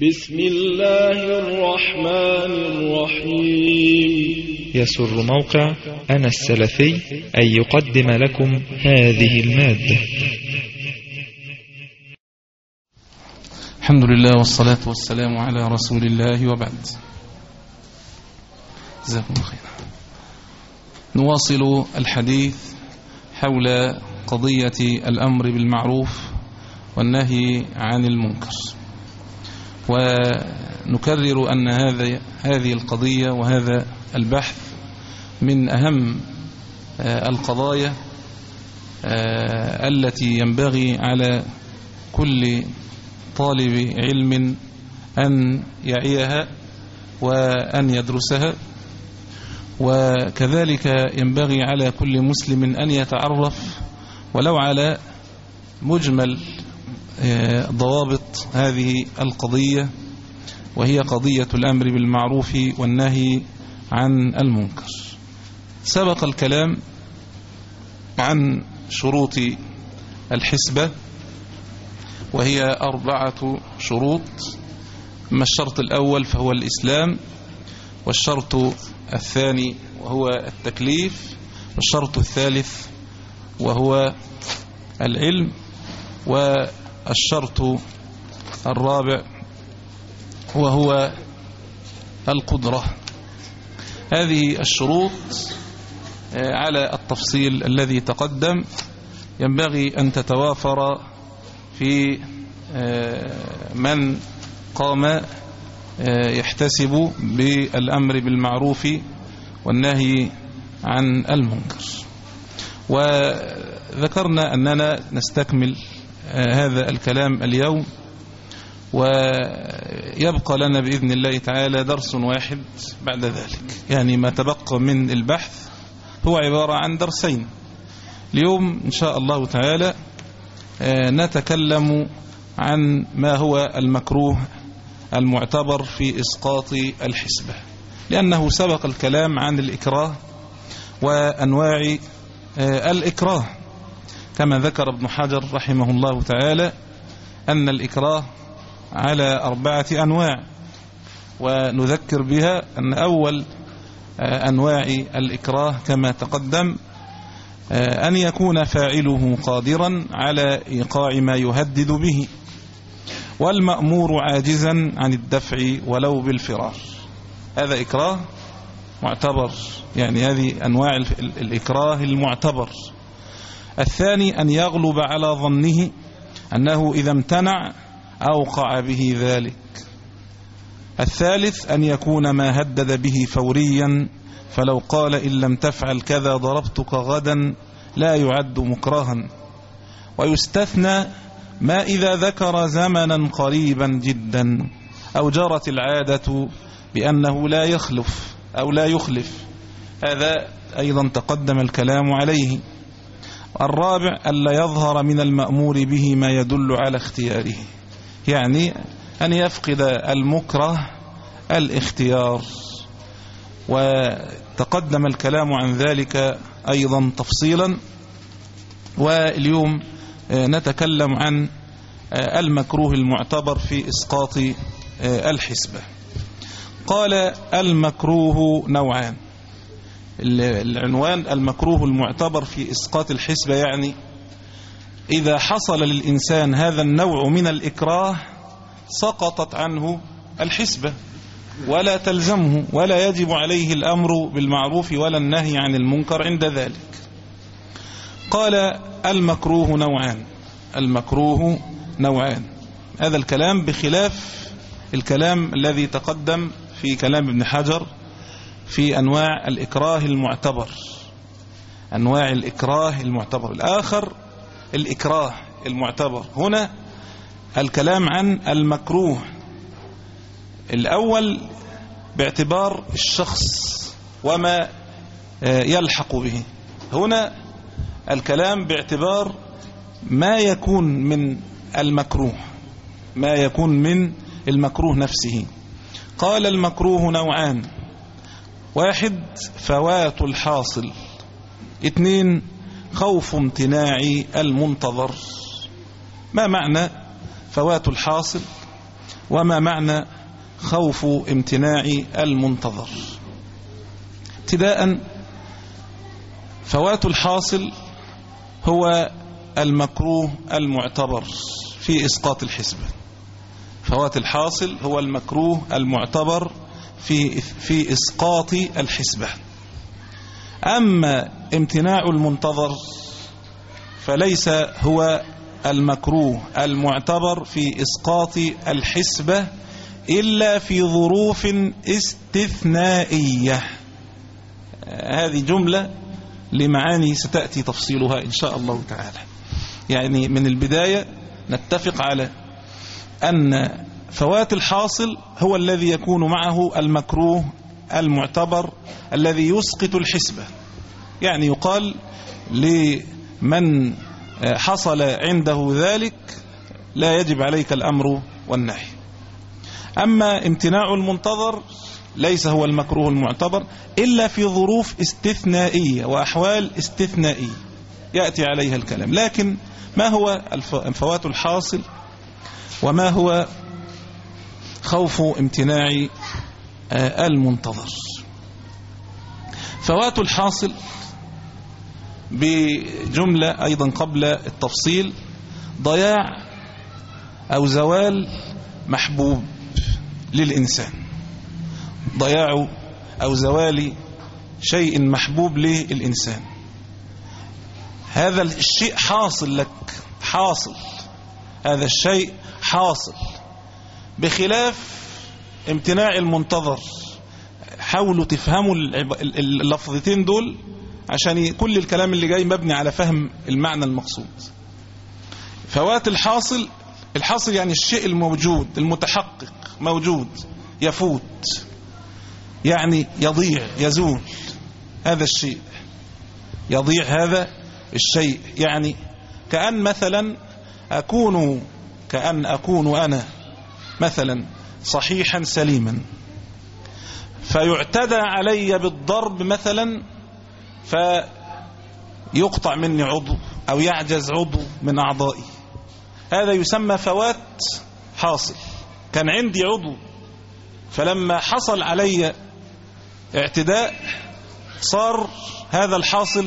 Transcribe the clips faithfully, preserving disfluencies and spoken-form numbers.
بسم الله الرحمن الرحيم. يسر موقع أنا السلفي أن يقدم لكم هذه المادة. الحمد لله والصلاة والسلام على رسول الله وبعد. جزاكم الله خيرا. نواصل الحديث حول قضية الأمر بالمعروف والنهي عن المنكر، ونكرر أن هذا هذه القضية وهذا البحث من أهم القضايا التي ينبغي على كل طالب علم أن يعيها وأن يدرسها، وكذلك ينبغي على كل مسلم أن يتعرف ولو على مجمل ضوابط هذه القضية، وهي قضية الأمر بالمعروف والنهي عن المنكر. سبق الكلام عن شروط الحسبة، وهي أربعة شروط. أما الشرط الأول فهو الإسلام، والشرط الثاني وهو التكليف، والشرط الثالث وهو العلم، والشرط الرابع وهو القدرة. هذه الشروط على التفصيل الذي تقدم ينبغي أن تتوافر في من قام يحتسب بالأمر بالمعروف والنهي عن المنكر. وذكرنا أننا نستكمل هذا الكلام اليوم، ويبقى لنا بإذن الله تعالى درس واحد بعد ذلك، يعني ما تبقى من البحث هو عبارة عن درسين. اليوم إن شاء الله تعالى نتكلم عن ما هو المكروه المعتبر في إسقاط الحسبة، لأنه سبق الكلام عن الإكراه وأنواع الإكراه، كما ذكر ابن حجر رحمه الله تعالى أن الإكراه على أربعة أنواع، ونذكر بها أن أول أنواع الإكراه كما تقدم أن يكون فاعله قادرا على إيقاع ما يهدد به، والمأمور عاجزا عن الدفع ولو بالفرار. هذا إكراه معتبر، يعني هذه أنواع الإكراه المعتبر. الثاني أن يغلب على ظنه أنه إذا امتنع أوقع به ذلك. الثالث أن يكون ما هدد به فوريا، فلو قال إن لم تفعل كذا ضربتك غدا لا يعد مكرها. ويستثنى ما إذا ذكر زمنا قريبا جدا أو جرت العادة بأنه لا يخلف أو لا يخلف، هذا أيضا تقدم الكلام عليه. الرابع ألا يظهر من المأمور به ما يدل على اختياره، يعني أن يفقد المكره الاختيار، وتقدم الكلام عن ذلك أيضا تفصيلا. واليوم نتكلم عن المكروه المعتبر في إسقاط الحسبة. قال المكروه نوعان. العنوان المكروه المعتبر في إسقاط الحسبة، يعني إذا حصل للإنسان هذا النوع من الإكراه سقطت عنه الحسبة ولا تلزمه، ولا يجب عليه الأمر بالمعروف ولا النهي عن المنكر عند ذلك. قال المكروه نوعان. المكروه نوعان، هذا الكلام بخلاف الكلام الذي تقدم في كلام ابن حجر في أنواع الإكراه المعتبر. أنواع الإكراه المعتبر الآخر الإكراه المعتبر، هنا الكلام عن المكروه الأول باعتبار الشخص وما يلحق به، هنا الكلام باعتبار ما يكون من المكروه، ما يكون من المكروه نفسه. قال المكروه نوعان: واحد فوات الحاصل، اثنين خوف امتناع المنتظر. ما معنى فوات الحاصل وما معنى خوف امتناع المنتظر؟ ابتداء، فوات الحاصل هو المكروه المعتبر في إسقاط الحسبة. فوات الحاصل هو المكروه المعتبر في في إسقاط الحسبة. أما امتناع المنتظر فليس هو المكروه المعتبر في إسقاط الحسبة إلا في ظروف استثنائية. هذه جملة لمعاني ستأتي تفصيلها إن شاء الله تعالى. يعني من البداية نتفق على أن فوات الحاصل هو الذي يكون معه المكروه المعتبر الذي يسقط الحسبة. يعني يقال لمن حصل عنده ذلك لا يجب عليك الأمر والنهي. أما امتناع المنتظر ليس هو المكروه المعتبر إلا في ظروف استثنائية وأحوال استثنائية يأتي عليها الكلام. لكن ما هو فوات الحاصل وما هو خوف امتناع المنتظر؟ فوات الحاصل بجملة أيضا قبل التفصيل ضياع أو زوال محبوب للإنسان. ضياع أو زوال شيء محبوب للإنسان، هذا الشيء حاصل لك، حاصل، هذا الشيء حاصل، بخلاف امتناع المنتظر. حاولوا تفهموا اللفظتين دول عشان كل الكلام اللي جاي مبني على فهم المعنى المقصود. فوات الحاصل، الحاصل يعني الشيء الموجود المتحقق، موجود، يفوت، يعني يضيع، يزول. هذا الشيء يضيع، هذا الشيء يعني كأن مثلا أكون كأن أكون أنا مثلا صحيحا سليما، فيعتدى علي بالضرب مثلا فيقطع مني عضو أو يعجز عضو من أعضائي. هذا يسمى فوات حاصل. كان عندي عضو فلما حصل علي اعتداء صار هذا الحاصل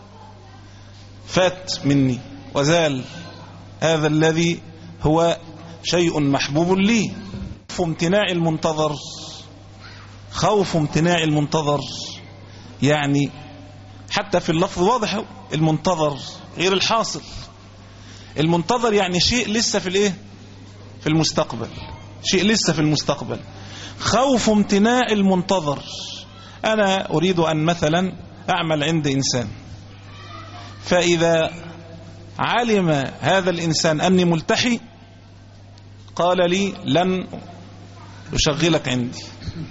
فات مني وزال، هذا الذي هو شيء محبوب لي. خوف امتناع المنتظر، خوف امتناع المنتظر يعني حتى في اللفظ واضح، المنتظر غير الحاصل. المنتظر يعني شيء لسه في الايه، في المستقبل، شيء لسه في المستقبل. خوف امتناع المنتظر، أنا أريد أن مثلا أعمل عند إنسان، فإذا علم هذا الإنسان أني ملتحي قال لي لن أشغلك عندي.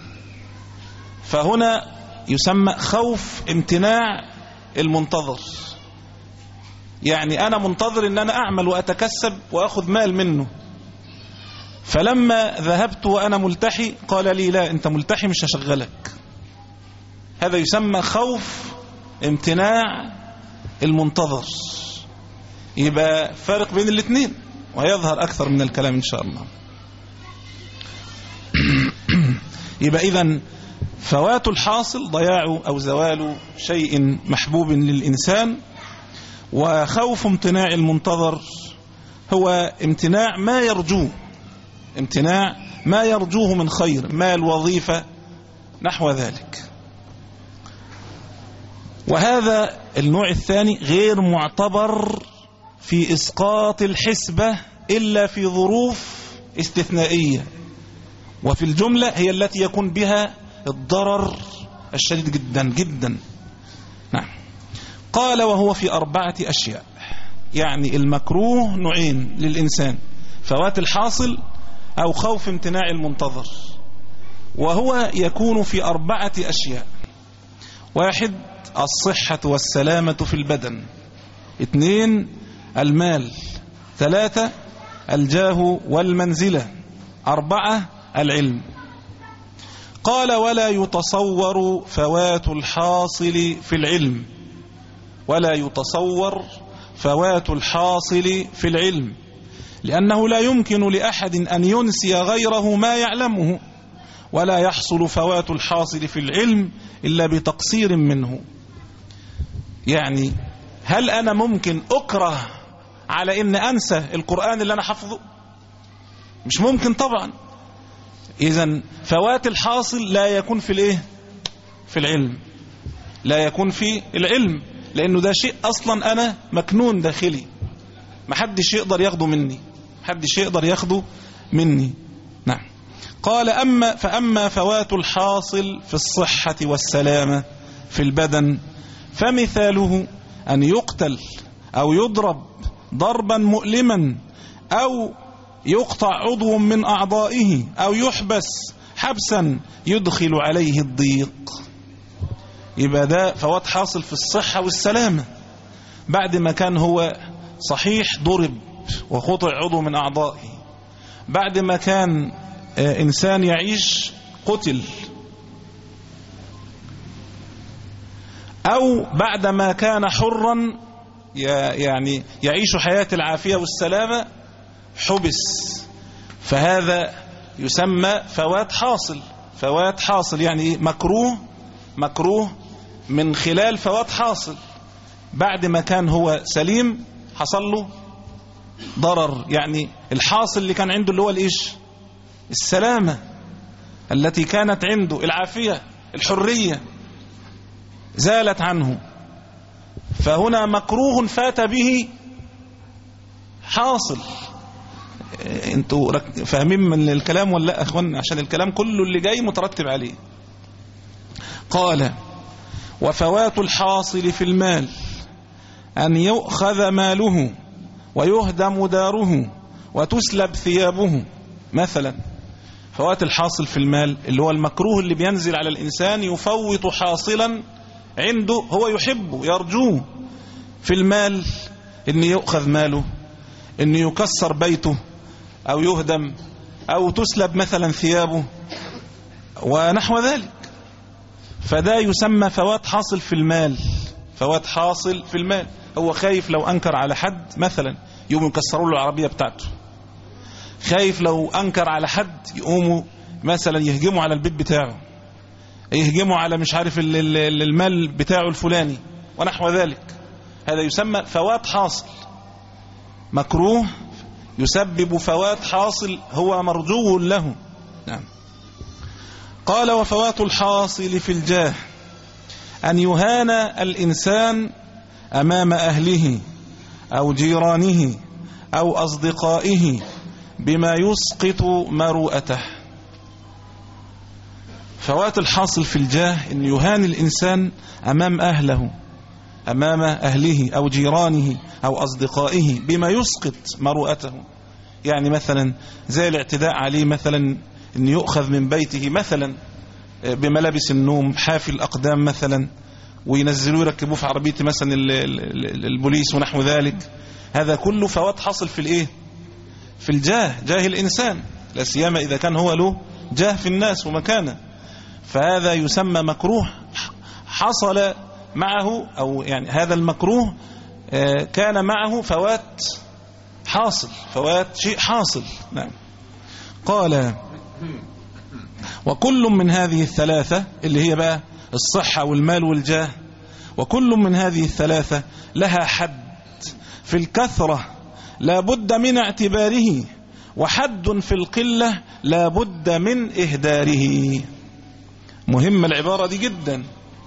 فهنا يسمى خوف امتناع المنتظر. يعني أنا منتظر أن أنا أعمل وأتكسب وأخذ مال منه، فلما ذهبت وأنا ملتحي قال لي لا، أنت ملتحي مش هشغلك. هذا يسمى خوف امتناع المنتظر. يبقى فارق بين الاثنين وهيظهر أكثر من الكلام إن شاء الله. يبقى إذن فوات الحاصل ضياع أو زوال شيء محبوب للإنسان، وخوف امتناع المنتظر هو امتناع ما يرجوه، امتناع ما يرجوه من خير، مال، وظيفة، نحو ذلك. وهذا النوع الثاني غير معتبر في إسقاط الحسبة إلا في ظروف استثنائية، وفي الجملة هي التي يكون بها الضرر الشديد جدا جدا. نعم. قال وهو في أربعة أشياء. يعني المكروه نوعين للإنسان: فوات الحاصل أو خوف امتناع المنتظر، وهو يكون في أربعة أشياء: واحد، الصحة والسلامة في البدن. اثنين، المال. ثلاثة، الجاه والمنزلة. أربعة، العلم. قال ولا يتصور فوات الحاصل في العلم، ولا يتصور فوات الحاصل في العلم لأنه لا يمكن لأحد أن ينسي غيره ما يعلمه، ولا يحصل فوات الحاصل في العلم إلا بتقصير منه. يعني هل أنا ممكن أكره على إن أنسى القرآن اللي أنا حفظه؟ مش ممكن طبعا. إذن فوات الحاصل لا يكون في الإيه؟ في العلم، لا يكون في العلم، لأنه ده شيء أصلا أنا مكنون داخلي، محدش يقدر ياخده مني، محدش يقدر ياخده مني. نعم. قال أما فأما فوات الحاصل في الصحة والسلامة في البدن فمثاله أن يقتل أو يضرب ضربا مؤلما، أو يقطع عضو من أعضائه، أو يحبس حبسا يدخل عليه الضيق. يبقى ده فوات حاصل في الصحة والسلامة، بعد ما كان هو صحيح ضرب وقطع عضو من أعضائه، بعد ما كان إنسان يعيش قتل، أو بعد ما كان حرا يعني يعيش حياة العافية والسلامة حبس، فهذا يسمى فوات حاصل. فوات حاصل يعني مكروه، مكروه من خلال فوات حاصل، بعد ما كان هو سليم حصل له ضرر. يعني الحاصل اللي كان عنده اللي هو الإيش؟ السلامة التي كانت عنده، العافية، الحرية زالت عنه، فهنا مكروه فات به حاصل. انتوا فاهمين من الكلام ولا لا اخوان؟ عشان الكلام كله اللي جاي مترتب عليه. قال وفوات الحاصل في المال أن يؤخذ ماله ويهدم داره وتسلب ثيابه. مثلا فوات الحاصل في المال اللي هو المكروه اللي بينزل على الإنسان، يفوت حاصلا عنده هو يحبه يرجوه في المال، إن يؤخذ ماله، إن يكسر بيته، أو يهدم، أو تسلب مثلا ثيابه ونحو ذلك. فده يسمى فوات حاصل في المال. فوات حاصل في المال، هو خايف لو أنكر على حد مثلا يقوموا يكسروا له العربية بتاعته، خايف لو أنكر على حد يقوموا مثلا يهجموا على البيت بتاعه، يهجموا على مش عارف المال بتاعه الفلاني ونحو ذلك. هذا يسمى فوات حاصل، مكروه يسبب فوات حاصل هو مرجو له. نعم. قال وفوات الحاصل في الجاه أن يهان الإنسان أمام أهله أو جيرانه أو أصدقائه بما يسقط مروءته. فوات الحاصل في الجاه أن يهان الإنسان أمام أهله، أمام أهله أو جيرانه أو أصدقائه بما يسقط مروءته. يعني مثلا زي الاعتداء عليه، مثلا أن يؤخذ من بيته مثلا بملابس النوم، حافي الأقدام مثلا، وينزلوه يركبوه في عربية مثلا البوليس ونحو ذلك. هذا كله فوات حاصل في الإيه؟ في الجاه، جاه الإنسان، لا سيما إذا كان هو له جاه في الناس ومكانه. فهذا يسمى مكروه حصل معه، أو يعني هذا المكروه كان معه فوات حاصل، فوات شيء حاصل. نعم. قال وكل من هذه الثلاثة اللي هي بقى الصحة والمال والجاه، وكل من هذه الثلاثة لها حد في الكثرة لا بد من اعتباره، وحد في القلة لا بد من إهداره. مهمة العبارة دي جدا.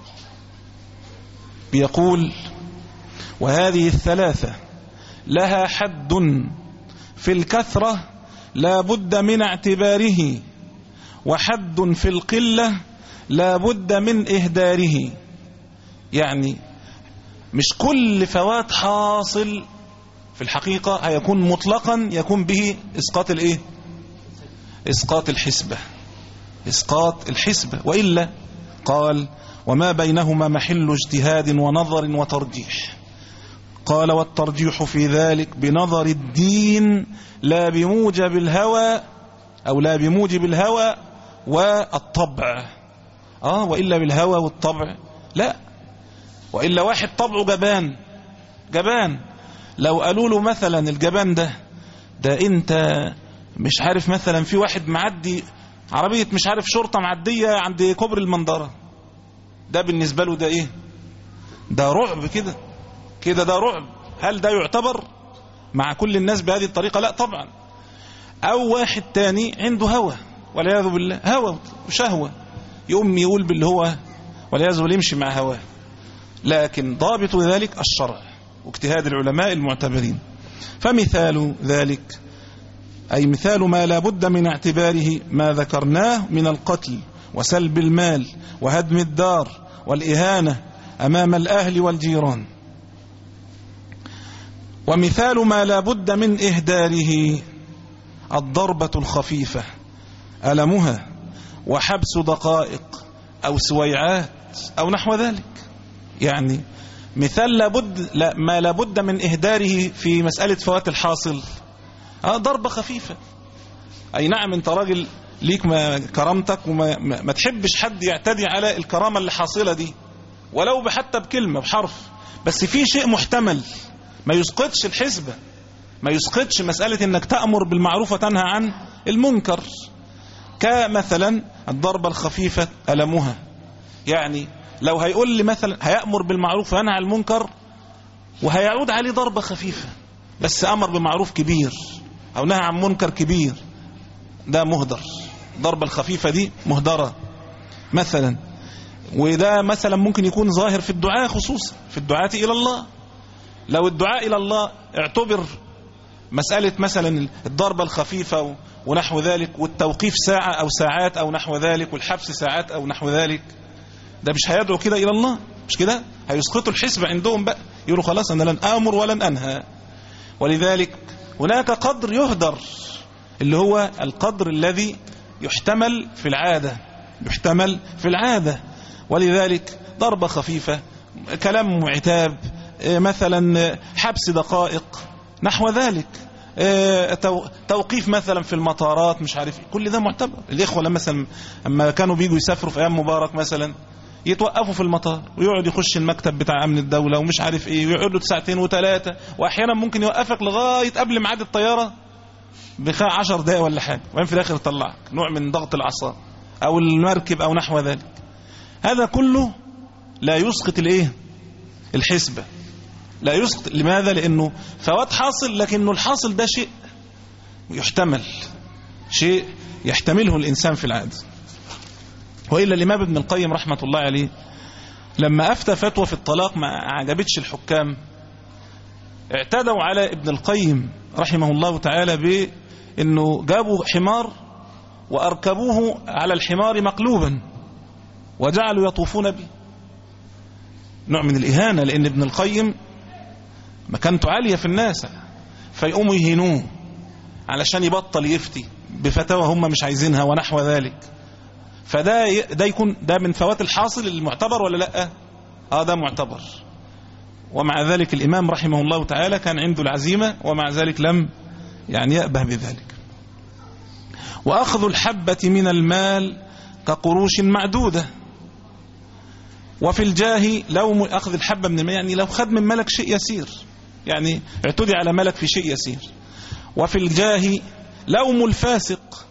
بيقول وهذه الثلاثة لها حد في الكثرة لا بد من اعتباره، وحد في القلة لا بد من إهداره. يعني مش كل فوات حاصل في الحقيقة هيكون مطلقا يكون به إسقاط الإيه؟ إسقاط الحسبة، إسقاط الحسبة. وإلا قال وما بينهما محل اجتهاد ونظر وترجيح. قال والترجيح في ذلك بنظر الدين لا بموجب الهوى، أو لا بموجب الهوى والطبع. آه وإلا بالهوى والطبع لا. وإلا واحد طبعه جبان، جبان لو قالوا له مثلا الجبان ده ده انت مش عارف مثلا في واحد معدي عربية مش عارف شرطة معدية عند كوبري المنظرة، ده بالنسبة له ده ايه؟ ده رعب كده كده، ده رعب. هل ده يعتبر مع كل الناس بهذه الطريقة؟ لا طبعا. او واحد تاني عنده هوى والعياذ بالله، هوى وشهوة، يقوم يقول باللي هو والعياذ بالله يمشي مع هواه. لكن ضابط ذلك الشرع واجتهاد العلماء المعتبرين. فمثال ذلك أي مثال ما لا بد من اعتباره ما ذكرناه من القتل وسلب المال وهدم الدار والإهانة أمام الأهل والجيران. ومثال ما لا بد من إهداره الضربة الخفيفة ألمها وحبس دقائق أو سويعات أو نحو ذلك. يعني مثال لابد لا ما لابد من إهداره في مسألة فوات الحاصل، آه ضربة خفيفة. أي نعم أنت راجل ليك ما كرامتك وما ما, ما تحبش حد يعتدي على الكرامة اللي حاصلة دي ولو حتى بكلمة بحرف، بس في شيء محتمل ما يسقطش الحسبة، ما يسقطش مسألة أنك تأمر بالمعروف وتنهى عن المنكر. كمثلا الضربة الخفيفة ألمها، يعني لو هيقول لي مثلا هيأمر بالمعروف وينهى عن المنكر وهيعود عليه ضربة خفيفة بس أمر بمعروف كبير أو نهى عن منكر كبير، ده مهدر. الضربة الخفيفة دي مهدرة مثلا. وده مثلا ممكن يكون ظاهر في الدعاء، خصوصا في الدعاة إلى الله. لو الدعاء إلى الله اعتبر مسألة مثلا الضربة الخفيفة ونحو ذلك والتوقيف ساعة أو ساعات أو نحو ذلك والحبس ساعات أو نحو ذلك، ده مش هيدعو كده إلى الله، مش كده؟ هيسقطوا الحسبة عندهم بقى، يقولوا خلاص أنا لن آمر ولن أنهى. ولذلك هناك قدر يهدر اللي هو القدر الذي يحتمل في العادة، يحتمل في العادة. ولذلك ضربة خفيفة، كلام معتاب، مثلا حبس دقائق نحو ذلك، توقيف مثلا في المطارات، مش عارف، كل ده معتبر. الإخوة لما مثلا اما كانوا بيجوا يسافروا في أيام مبارك مثلا يتوقفوا في المطار ويقعد يخش المكتب بتاع أمن الدولة ومش عارف إيه، ويقعدوا ساعتين وثلاثة، وأحيانا ممكن يوقفك لغاية قبل ميعاد الطيارة بخا عشر دقائق ولا حاجة، وين في الآخر يطلعك، نوع من ضغط الأعصاب، أو المركب أو نحو ذلك. هذا كله لا يسقط الإيه؟ الحسبة، لا يسقط. لماذا؟ لأنه فوات حاصل، لكنه الحاصل ده شيء يحتمل، شيء يحتمله الإنسان في العادة. وإلا الإمام ابن القيم رحمة الله عليه لما أفتى فتوى في الطلاق ما عجبتش الحكام، اعتدوا على ابن القيم رحمه الله تعالى بأنه جابوا حمار وأركبوه على الحمار مقلوبا وجعلوا يطوفون به، نوع من الإهانة، لأن ابن القيم مكانته عالية في الناس، فيقوموا يهينوه علشان يبطل يفتي بفتاوى هم مش عايزينها ونحو ذلك. فده ده يكون ده من فوات الحاصل المعتبر ولا لا؟ اه ده معتبر. ومع ذلك الإمام رحمه الله تعالى كان عنده العزيمة، ومع ذلك لم يعني يأبه بذلك. وأخذ الحبة من المال كقروش معدودة. وفي الجاه لو أخذ الحبة من المال، يعني لو خد من ملك شيء يسير، يعني اعتدي على ملك في شيء يسير. وفي الجاه لوم الفاسق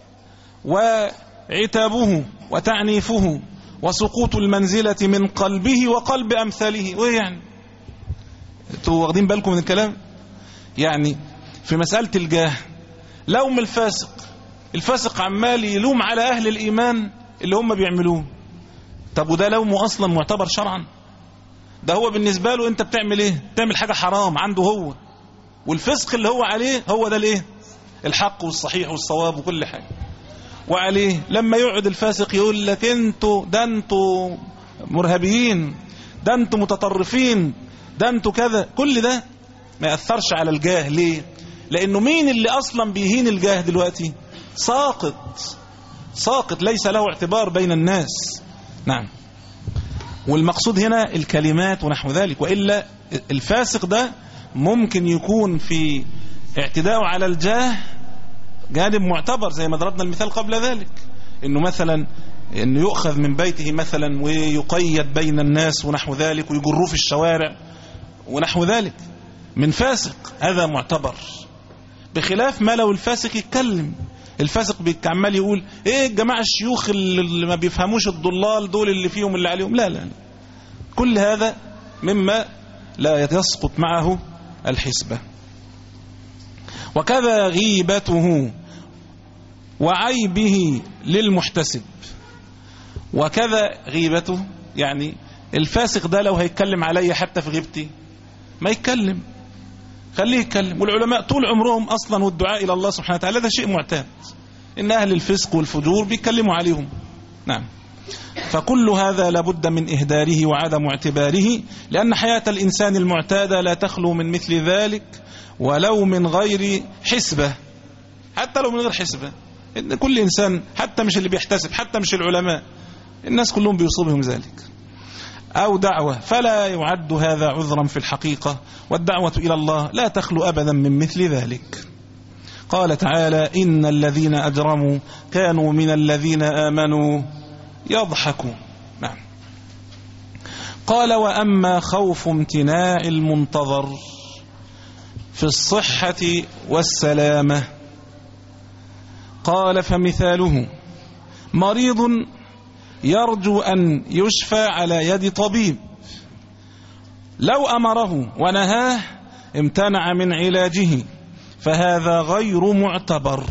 وعتابه وتعنيفه وسقوط المنزلة من قلبه وقلب أمثاله. وإيه يعني؟ انتوا واخدين بالكم من الكلام؟ يعني في مسألة الجاه لوم الفاسق، الفاسق عمال يلوم على أهل الإيمان اللي هم بيعملوه. طب وده لومه أصلا معتبر شرعا؟ ده هو بالنسبة له أنت بتعمل إيه؟ بتعمل حاجة حرام عنده هو، والفسق اللي هو عليه هو ده الإيه؟ الحق والصحيح والصواب وكل حاجة. وعليه لما يقعد الفاسق يقول لك انتوا ده انتوا مرهبيين، ده انتوا متطرفين، ده انتوا كذا، كل ده ما يأثرش على الجاه. ليه؟ لأنه مين اللي أصلا بيهين الجاه دلوقتي؟ ساقط، ساقط ليس له اعتبار بين الناس. نعم. والمقصود هنا الكلمات ونحو ذلك. وإلا الفاسق ده ممكن يكون في اعتداءه على الجاه جانب معتبر، زي ما ضربنا المثال قبل ذلك، انه مثلا انه يؤخذ من بيته مثلا ويقيد بين الناس ونحو ذلك ويجروه في الشوارع ونحو ذلك من فاسق، هذا معتبر. بخلاف ما لو الفاسق يتكلم. الفاسق عمال يقول ايه الجماعة الشيوخ اللي ما بيفهموش الضلال دول اللي فيهم اللي عليهم، لا لا كل هذا مما لا يسقط معه الحسبة. وكذا غيبته وعيبه للمحتسب. وكذا غيبته يعني الفاسق ده لو هيتكلم علي حتى في غيبتي ما يتكلم، خليه يتكلم. والعلماء طول عمرهم أصلا والدعاء إلى الله سبحانه وتعالى ده شيء معتاد، إن أهل الفسق والفجور بيتكلموا عليهم. نعم. فكل هذا لابد من إهداره وعدم اعتباره، لأن حياة الإنسان المعتادة لا تخلو من مثل ذلك ولو من غير حسبة. حتى لو من غير حسبة، إن كل إنسان حتى مش اللي بيحتسب، حتى مش العلماء، الناس كلهم بيصيبهم ذلك. أو دعوة، فلا يعد هذا عذرا في الحقيقة، والدعوة إلى الله لا تخلو أبدا من مثل ذلك. قال تعالى: إن الذين أجرموا كانوا من الذين آمنوا يضحكون. نعم. قال: وأما خوف امتناع المنتظر في الصحة والسلامة، قال: فمثاله مريض يرجو أن يشفى على يد طبيب، لو أمره ونهاه امتنع من علاجه، فهذا غير معتبر.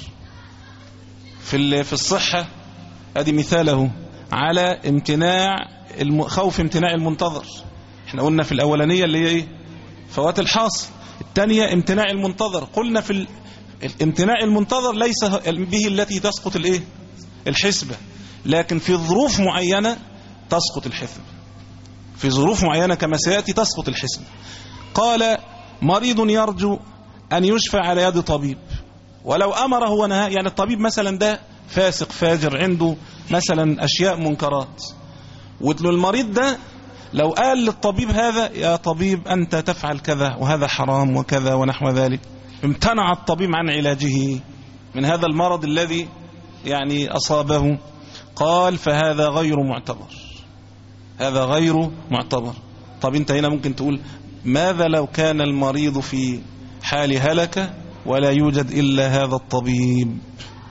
في في الصحة هذه مثاله على امتناع خوف امتناع المنتظر. احنا قلنا في الأولانية اللي هي ايه؟ فوات الحاصل. الثانية امتناع المنتظر. قلنا في الامتناع المنتظر ليس به التي تسقط الايه؟ الحسبة، لكن في ظروف معينة تسقط الحسبة، في ظروف معينة كما سيأتي تسقط الحسبة. قال: مريض يرجو أن يشفى على يد طبيب، ولو أمره ونهاه. يعني الطبيب مثلا ده فاسق فاجر عنده مثلا أشياء منكرات، والمريض ده لو قال للطبيب هذا: يا طبيب أنت تفعل كذا وهذا حرام وكذا ونحو ذلك، امتنع الطبيب عن علاجه من هذا المرض الذي يعني أصابه. قال: فهذا غير معتبر، هذا غير معتبر. طب انت هنا ممكن تقول: ماذا لو كان المريض في حال هلكة ولا يوجد إلا هذا الطبيب؟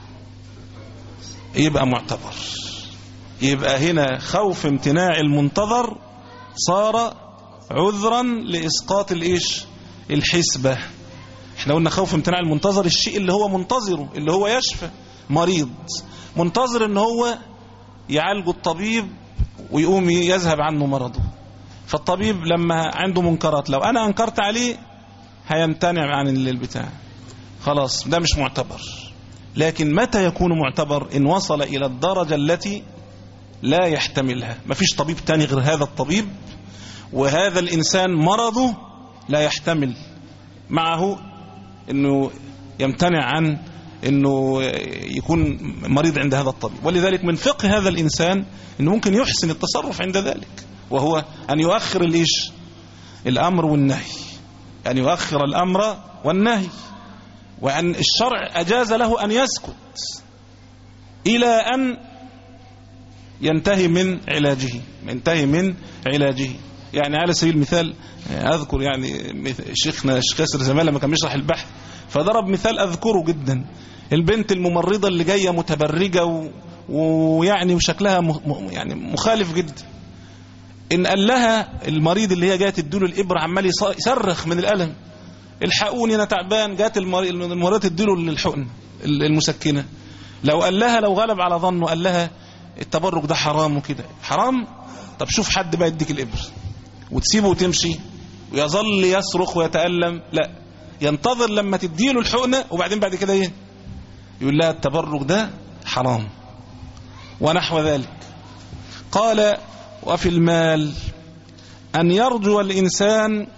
يبقى معتبر. يبقى هنا خوف امتناع المنتظر صار عذرا لإسقاط الإيش؟ الحسبة. احنا قلنا خوف امتناع المنتظر الشيء اللي هو منتظره، اللي هو يشفى. مريض منتظر ان هو يعالجه الطبيب ويقوم يذهب عنه مرضه، فالطبيب لما عنده منكرات لو انا انكرت عليه هيمتنع عن البتاع، خلاص ده مش معتبر. لكن متى يكون معتبر؟ ان وصل الى الدرجة التي لا يحتملها، مفيش طبيب تاني غير هذا الطبيب، وهذا الانسان مرضه لا يحتمل معه انه يمتنع عن انه يكون مريض عند هذا الطبيب. ولذلك من فقه هذا الانسان انه ممكن يحسن التصرف عند ذلك، وهو ان يؤخر الايش؟ الامر والنهي، ان يؤخر الامر والنهي، وان الشرع اجاز له ان يسكت الى ان ينتهي من علاجه، ينتهي من علاجه. يعني على سبيل المثال اذكر يعني شيخنا الشيخ ياسر زمان لما كان بيشرح البحث فضرب مثال اذكره جدا: البنت الممرضة اللي جاية متبرجة ويعني وشكلها م... يعني مخالف جدا، ان قال لها المريض اللي هي جايه تديله الابره عمال يصرخ من الالم: الحقوني انا تعبان، جات المريض تديله الحقن المسكنه. لو قال لها، لو غلب على ظنه قال لها التبرج ده حرام وكده، حرام، طب شوف حد بقى يديك الابره وتسيبه وتمشي ويظل يصرخ ويتألم؟ لا، ينتظر لما تديله الحقنه وبعدين بعد كده ايه؟ يقول لها التبرج ده حرام ونحو ذلك. قال: وفي المال أن يرجو الإنسان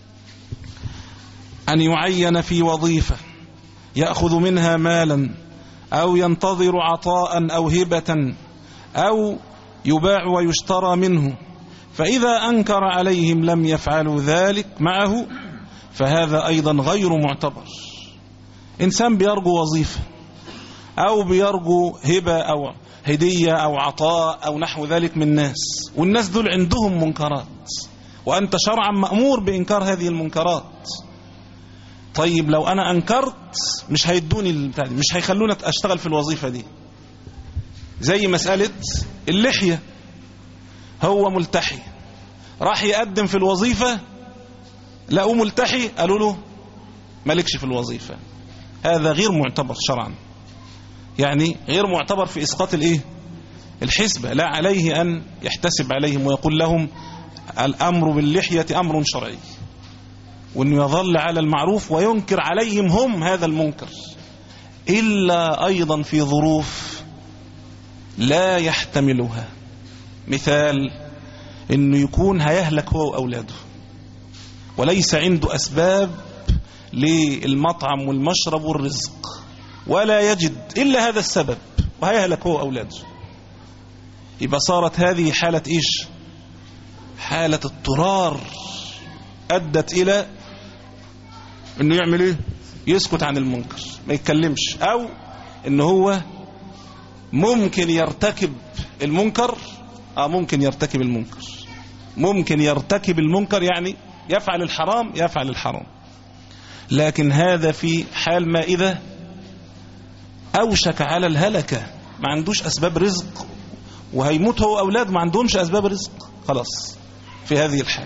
أن يعين في وظيفة يأخذ منها مالا، أو ينتظر عطاء أو هبة، أو يباع ويشترى منه، فإذا أنكر عليهم لم يفعلوا ذلك معه، فهذا أيضا غير معتبر. إنسان بيرجو وظيفة أو بيرجو هبة أو هدية أو عطاء أو نحو ذلك من الناس، والناس دول عندهم منكرات، وأنت شرعا مأمور بإنكار هذه المنكرات، طيب لو أنا أنكرت مش هيدوني البتاع دي، مش هيخلوني أشتغل في الوظيفة دي. زي مسألة اللحية، هو ملتحي راح يقدم في الوظيفة لقوا ملتحي قالوا له مالكش في الوظيفة. هذا غير معتبر شرعا، يعني غير معتبر في إسقاط الإيه؟ الحسبة. لا عليه أن يحتسب عليهم ويقول لهم الأمر باللحية أمر شرعي، وأنه يظل على المعروف وينكر عليهم هم هذا المنكر، إلا أيضا في ظروف لا يحتملها. مثال أنه يكون هيهلك هو وأولاده وليس عنده أسباب للمطعم والمشرب والرزق، ولا يجد إلا هذا السبب وهيهلك هو وأولاده، يبقى صارت هذه حالة إيش؟ حالة اضطرار أدت إلى أنه يعمل إيه؟ يسكت عن المنكر ما يتكلمش، أو أنه هو ممكن يرتكب المنكر. آه ممكن يرتكب المنكر، ممكن يرتكب المنكر يعني يفعل الحرام يفعل الحرام، لكن هذا في حال ما إذا أوشك على الهلكة، ما عندوش أسباب رزق وهيموت هو أولاد ما عندهمش أسباب رزق، خلاص في هذه الحال.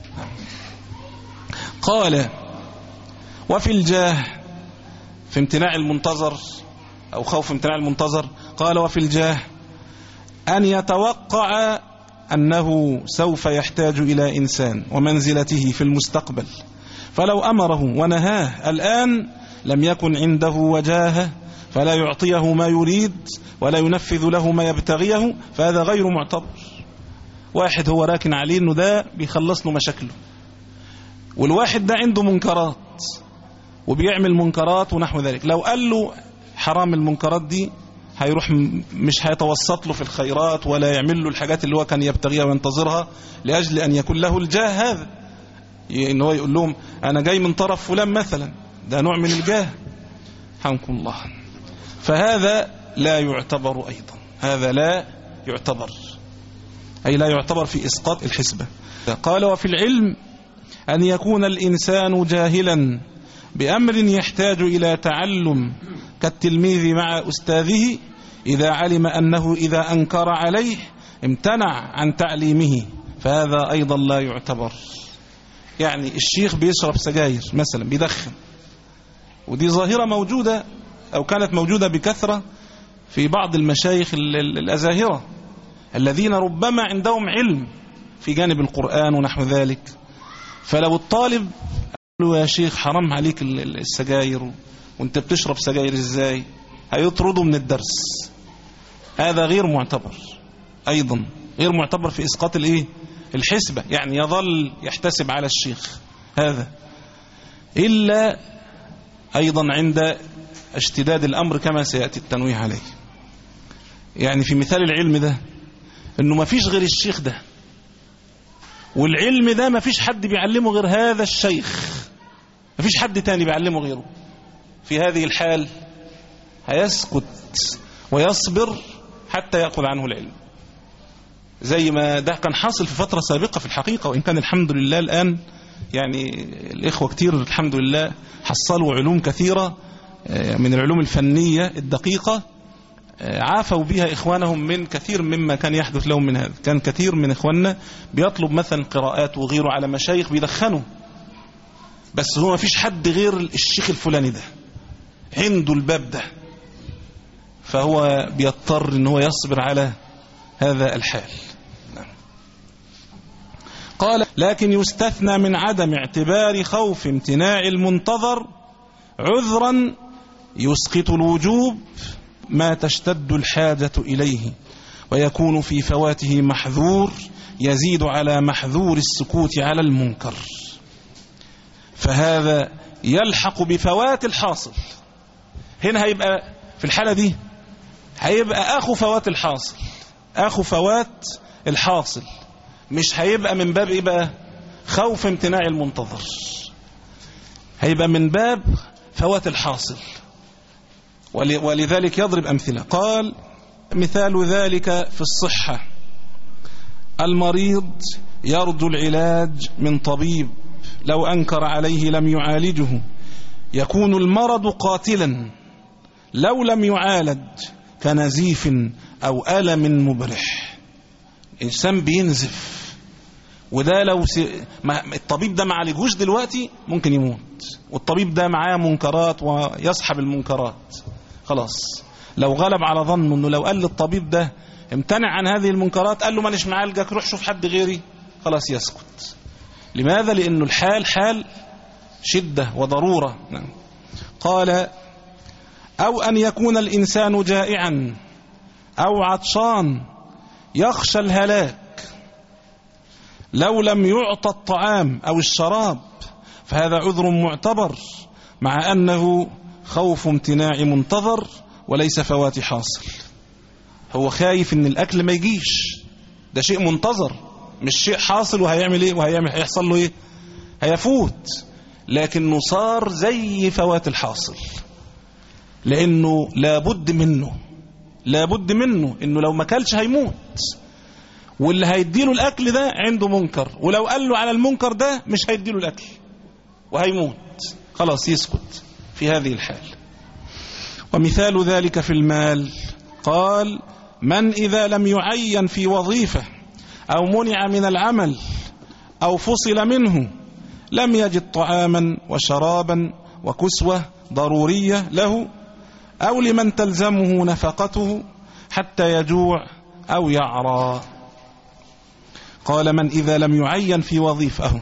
قال وفي الجاه، في امتناع المنتظر أو خوف امتناع المنتظر، قال وفي الجاه أن يتوقع أنه سوف يحتاج إلى إنسان ومنزلته في المستقبل، فلو أمره ونهاه الآن لم يكن عنده وجاهة فلا يعطيه ما يريد ولا ينفذ له ما يبتغيه، فهذا غير معتبر. واحد هو راكن عليه أنه ده بيخلص له مشاكله، والواحد ده عنده منكرات وبيعمل منكرات ونحو ذلك، لو قال له حرام المنكرات دي هيروح مش هيتوسط له في الخيرات ولا يعمل له الحاجات اللي هو كان يبتغيها وينتظرها لأجل أن يكون له الجاه. هذا إن هو يقول لهم أنا جاي من طرف فلان مثلا، ده نوع من الجاه حمكم الله. فهذا لا يعتبر أيضا، هذا لا يعتبر، أي لا يعتبر في إسقاط الحسبة. قال وفي العلم أن يكون الإنسان جاهلا بأمر يحتاج إلى تعلم كالتلميذ مع أستاذه إذا علم أنه إذا أنكر عليه امتنع عن تعليمه، فهذا أيضا لا يعتبر. يعني الشيخ بيشرب سجاير مثلا بيدخن، ودي ظاهرة موجودة أو كانت موجودة بكثرة في بعض المشايخ الأزاهرة الذين ربما عندهم علم في جانب القرآن ونحو ذلك، فلو الطالب قال له يا شيخ حرام عليك السجاير وانت بتشرب سجاير ازاي، هيطرده من الدرس. هذا غير معتبر أيضا، غير معتبر في إسقاط الايه الحسبة، يعني يظل يحتسب على الشيخ هذا، إلا أيضا عند اشتداد الأمر كما سيأتي التنويه عليه. يعني في مثال العلم ده انه ما فيش غير الشيخ ده، والعلم ده ما فيش حد بيعلمه غير هذا الشيخ، ما فيش حد تاني بيعلمه غيره. في هذه الحال هيسكت ويصبر حتى يأخذ عنه العلم، زي ما ده كان حاصل في فترة سابقة في الحقيقة، وإن كان الحمد لله الآن يعني الإخوة كتير الحمد لله حصلوا علوم كثيرة من العلوم الفنية الدقيقة عافوا بها إخوانهم من كثير مما كان يحدث لهم من هذا. كان كثير من إخواننا بيطلب مثلا قراءات وغيره على مشايخ بيدخنوا، بس هو ما فيش حد غير الشيخ الفلاني ده عنده الباب ده، فهو بيضطر ان هو يصبر على هذا الحال. قال لكن يستثنى من عدم اعتبار خوف امتناع المنتظر عذرا يسقط الوجوب ما تشتد الحاجة إليه، ويكون في فواته محذور يزيد على محذور السكوت على المنكر، فهذا يلحق بفوات الحاصل. هنا هيبقى في الحالة دي هيبقى أخو فوات الحاصل، أخو فوات الحاصل، مش هيبقى من باب إيه بقى خوف امتناع المنتظر، هيبقى من باب فوات الحاصل. ولذلك يضرب أمثلة، قال مثال ذلك في الصحة المريض يرجو العلاج من طبيب لو أنكر عليه لم يعالجه يكون المرض قاتلا لو لم يعالج كنزيف أو ألم مبرح. إنسان بينزف، وده لو س... ما... الطبيب ده ما عالجوش دلوقتي ممكن يموت، والطبيب ده معاه منكرات ويصحب المنكرات. خلاص لو غلب على ظنه انه لو قال للطبيب ده امتنع عن هذه المنكرات، قال له مانيش معالجك، روح شوف حد غيري، خلاص يسكت. لماذا؟ لأنه الحال حال شدة وضرورة. قال أو أن يكون الإنسان جائعا أو عطشان يخشى الهلاك لو لم يعطى الطعام أو الشراب، فهذا عذر معتبر، مع أنه خوف امتناع منتظر وليس فوات حاصل. هو خايف ان الأكل ما يجيش، ده شيء منتظر مش شيء حاصل وهيعمل ايه وهيعمل هيحصل له ايه، هيفوت، لكنه صار زي فوات الحاصل، لأنه لابد منه لابد منه انه لو ما كلش هيموت، واللي هيديله الأكل ده عنده منكر، ولو قال له على المنكر ده مش هيديله الأكل وهيموت، خلاص يسكت في هذه الحال. ومثال ذلك في المال قال من إذا لم يعين في وظيفة أو منع من العمل أو فصل منه لم يجد طعاما وشرابا وكسوة ضرورية له أو لمن تلزمه نفقته حتى يجوع أو يعرى. قال من إذا لم يعين في وظيفة،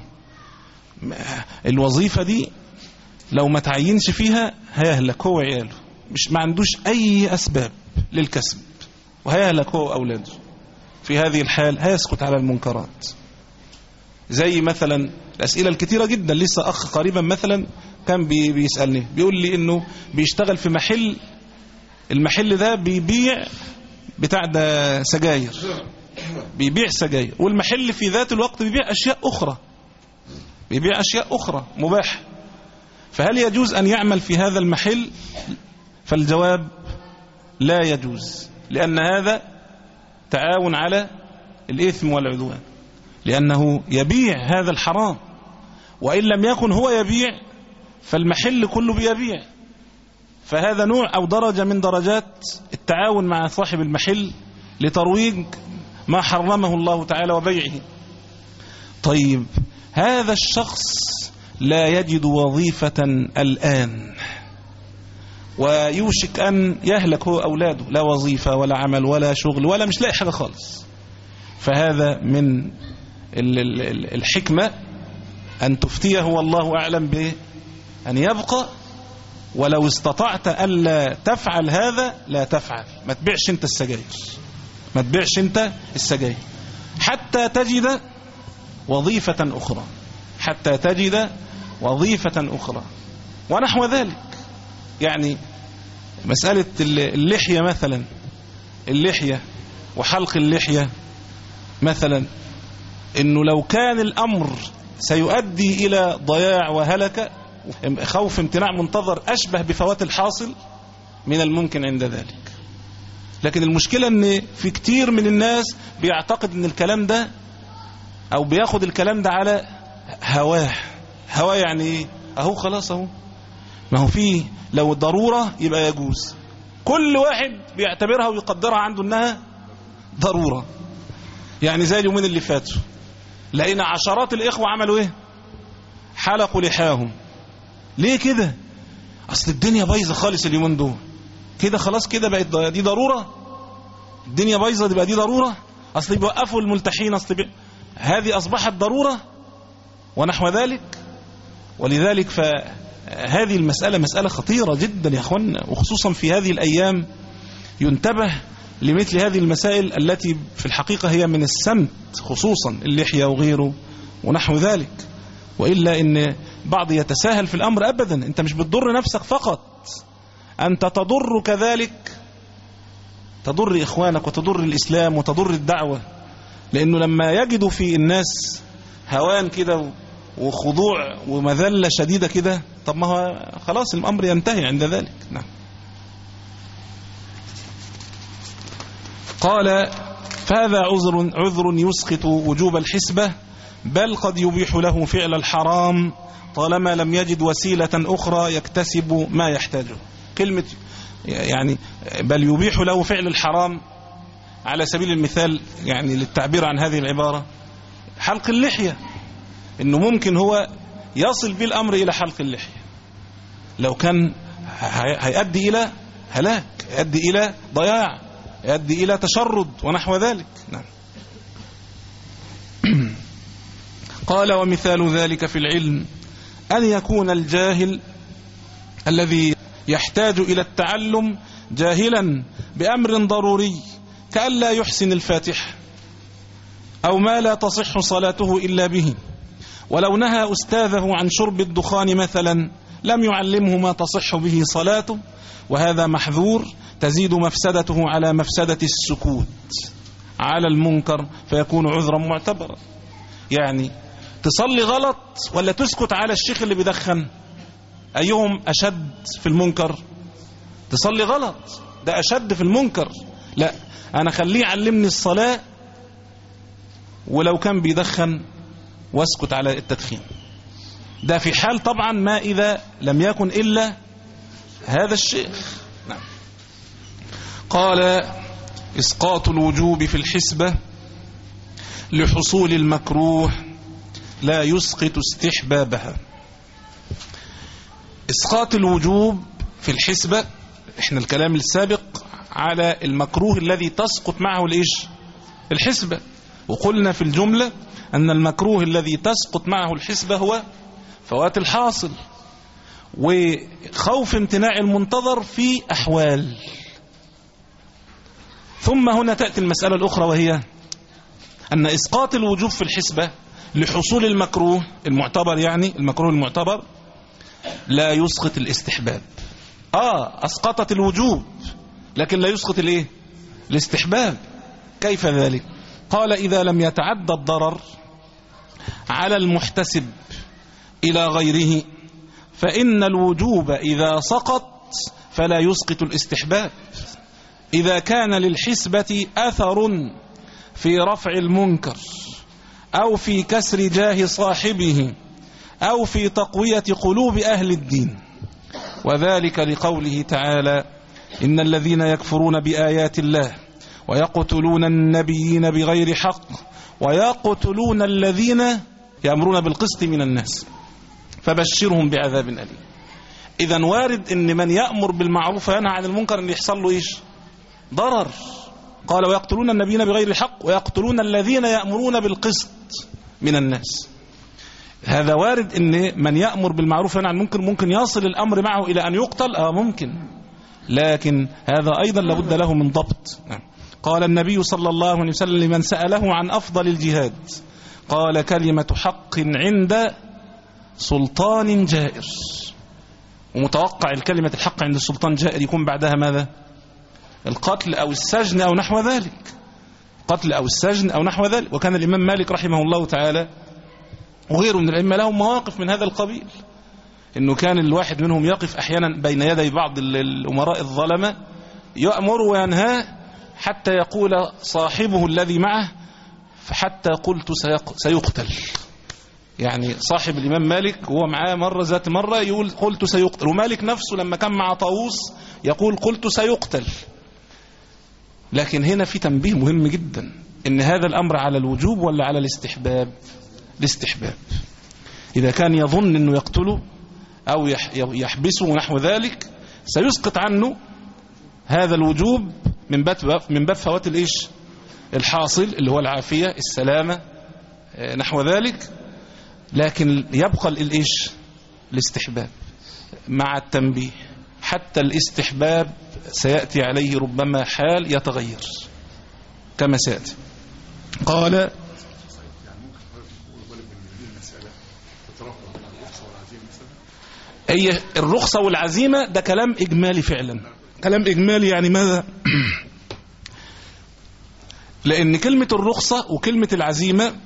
الوظيفة دي لو ما تعينش فيها هيهلك هو وعياله، مش ما عندوش أي أسباب للكسب وهيهلك هو وأولاده. في هذه الحال هيسكت على المنكرات. زي مثلا الأسئلة الكتيرة جدا، لسه أخ قريبا مثلا كان بي بيسألني بيقول لي إنه بيشتغل في محل، المحل ده بيبيع بتاع ده سجاير، بيبيع سجاير، والمحل في ذات الوقت بيبيع أشياء أخرى بيبيع أشياء أخرى مباحة، فهل يجوز أن يعمل في هذا المحل؟ فالجواب لا يجوز، لأن هذا تعاون على الإثم والعدوان، لأنه يبيع هذا الحرام، وإن لم يكن هو يبيع فالمحل كله بيبيع، فهذا نوع أو درجة من درجات التعاون مع صاحب المحل لترويج ما حرمه الله تعالى وبيعه. طيب هذا الشخص لا يجد وظيفة الآن ويوشك أن يهلك هو أولاده، لا وظيفة ولا عمل ولا شغل ولا مش لاقي حاجة خالص، فهذا من الحكمة أن تفتيه والله أعلم به أن يبقى، ولو استطعت ألا تفعل هذا لا تفعل، ما تبيعش انت السجاير ما تبيعش انت السجاير حتى تجد وظيفة أخرى حتى تجد وظيفة أخرى ونحو ذلك. يعني مسألة اللحية مثلا، اللحية وحلق اللحية مثلا، إنه لو كان الأمر سيؤدي إلى ضياع وهلك، خوف امتناع منتظر أشبه بفوات الحاصل، من الممكن عند ذلك. لكن المشكلة أن في كتير من الناس بيعتقد أن الكلام ده أو بياخد الكلام ده على هواه. هواه يعني أهو خلاص أهو، ما هو فيه لو ضرورة يبقى يجوز، كل واحد بيعتبرها ويقدرها عنده أنها ضرورة. يعني زي اليومين اللي فاتوا لقينا عشرات الإخوة عملوا إيه؟ حلقوا لحاهم. ليه كده؟ أصل الدنيا بايظة خالص اليومين دول كده، خلاص كده بقت دي ضرورة، الدنيا بايظة دي بقى دي ضرورة، أصل بيوقفوا الملتحين، أصل بي... هذه أصبحت ضرورة ونحو ذلك. ولذلك فهذه المسألة مسألة خطيرة جدا يا أخوانا، وخصوصا في هذه الأيام ينتبه لمثل هذه المسائل التي في الحقيقة هي من السمت، خصوصا اللحية وغيره ونحو ذلك. وإلا إن بعض يتساهل في الأمر أبدا، أنت مش بتضر نفسك فقط، أنت تضر كذلك، تضر إخوانك وتضر الإسلام وتضر الدعوة، لأنه لما يجدوا في الناس هوان كده وخضوع ومذلة شديدة كده، طب ما هو خلاص الأمر ينتهي عند ذلك. نعم. قال فهذا عذر عذر يسقط وجوب الحسبة، بل قد يبيح له فعل الحرام طالما لم يجد وسيلة أخرى يكتسب ما يحتاجه. كلمة يعني بل يبيح له فعل الحرام على سبيل المثال، يعني للتعبير عن هذه العبارة، حلق اللحية، إنه ممكن هو يصل بالأمر إلى حلق اللحية لو كان هيؤدي إلى هلاك، يؤدي إلى ضياع، يؤدي إلى تشرد ونحو ذلك. نعم. قال ومثال ذلك في العلم أن يكون الجاهل الذي يحتاج إلى التعلم جاهلا بأمر ضروري كأن لا يحسن الفاتحة أو ما لا تصح صلاته إلا به، ولو نهى أستاذه عن شرب الدخان مثلا لم يعلمه ما تصح به صلاته، وهذا محذور تزيد مفسدته على مفسدة السكوت على المنكر فيكون عذرا معتبرا. يعني تصلي غلط ولا تسكت على الشيخ اللي بيدخن؟ أيهم أشد في المنكر؟ تصلي غلط ده أشد في المنكر. لا، أنا خليه يعلمني الصلاة ولو كان بيدخن واسكت على التدخين. ده في حال طبعا ما إذا لم يكن إلا هذا الشيخ. نعم. قال إسقاط الوجوب في الحسبة لحصول المكروه لا يسقط استحبابها. إسقاط الوجوب في الحسبة، احنا الكلام السابق على المكروه الذي تسقط معه الإيش؟ الحسبة، وقلنا في الجملة أن المكروه الذي تسقط معه الحسبة هو فوات الحاصل وخوف امتناع المنتظر في أحوال. ثم هنا تأتي المسألة الأخرى، وهي أن إسقاط الوجوب في الحسبة لحصول المكروه المعتبر، يعني المكروه المعتبر لا يسقط الاستحباب. آه أسقطت الوجوب لكن لا يسقط الايه؟ الاستحباب. كيف ذلك؟ قال إذا لم يتعدى الضرر على المحتسب إلى غيره فإن الوجوب إذا سقط فلا يسقط الاستحباب. إذا كان للحسبة أثر في رفع المنكر أو في كسر جاه صاحبه أو في تقوية قلوب أهل الدين، وذلك لقوله تعالى إن الذين يكفرون بآيات الله ويقتلون النبيين بغير حق ويقتلون الذين يأمرون بالقسط من الناس فبشرهم بعذاب أليم. إذن وارد إن من يأمر بالمعروف وينهى عن المنكر أن يحصل له إيش؟ ضرر. قال ويقتلون النبيين بغير حق ويقتلون الذين يأمرون بالقسط من الناس. هذا وارد إن من يأمر بالمعروف وينهى عن المنكر ممكن يصل الأمر معه إلى أن يقتل، آه ممكن، لكن هذا أيضا لابد له من ضبط. قال النبي صلى الله عليه وسلم لمن سأله عن أفضل الجهاد قال كلمة حق عند سلطان جائر. ومتوقع الكلمة الحق عند السلطان جائر يكون بعدها ماذا؟ القتل أو السجن أو نحو ذلك، قتل أو السجن أو نحو ذلك. وكان الإمام مالك رحمه الله تعالى وغيره من الأئمة لهم مواقف من هذا القبيل، إنه كان الواحد منهم يقف أحيانا بين يدي بعض الأمراء الظلمة يأمر وينهى حتى يقول صاحبه الذي معه فحتى قلت سيقتل. يعني صاحب الإمام مالك وهو معاه مرة ذات مرة يقول قلت سيقتل، ومالك نفسه لما كان مع طاووس يقول قلت سيقتل. لكن هنا في تنبيه مهم جدا، إن هذا الأمر على الوجوب ولا على الاستحباب؟ الاستحباب. إذا كان يظن أنه يقتله أو يحبسه ونحو ذلك سيسقط عنه هذا الوجوب من باب من باب فوات الإيش؟ الحاصل اللي هو العافية السلامة نحو ذلك. لكن يبقى الإيش؟ الاستحباب مع التنبيه، حتى الاستحباب سيأتي عليه ربما حال يتغير كما سيأتي. قال أي الرخصة والعزيمة ده كلام إجمالي فعلا، كلام إجمالي. يعني ماذا؟ لأن كلمة الرخصة وكلمة العزيمة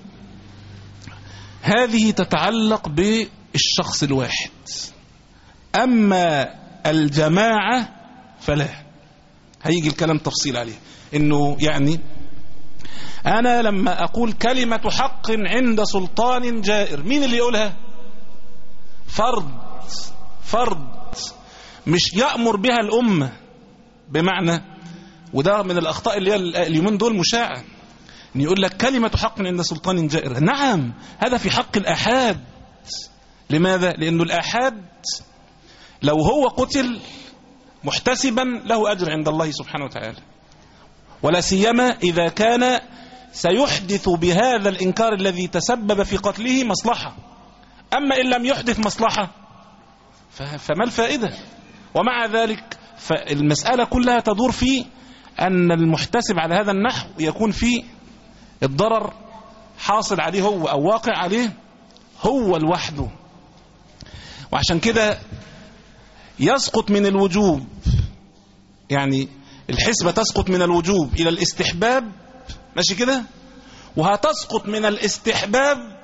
هذه تتعلق بالشخص الواحد، أما الجماعة فلا. هيجي الكلام تفصيل عليه، إنه يعني أنا لما أقول كلمة حق عند سلطان جائر، مين اللي يقولها؟ فرض فرض مش يأمر بها الأمة، بمعنى، وده من الأخطاء اللي هي اليومين دول مشاعة، ان يقول لك كلمة حق عند سلطان جائر. نعم، هذا في حق الآحاد. لماذا؟ لأنه الآحاد لو هو قتل محتسبا له أجر عند الله سبحانه وتعالى، ولا سيما إذا كان سيحدث بهذا الإنكار الذي تسبب في قتله مصلحة. أما إن لم يحدث مصلحة فما الفائدة؟ ومع ذلك فالمسألة كلها تدور في أن المحتسب على هذا النحو يكون في الضرر حاصل عليه هو أو واقع عليه هو لوحده. وعشان كده يسقط من الوجوب، يعني الحسبة تسقط من الوجوب إلى الاستحباب، ماشي كده، وهتسقط من الاستحباب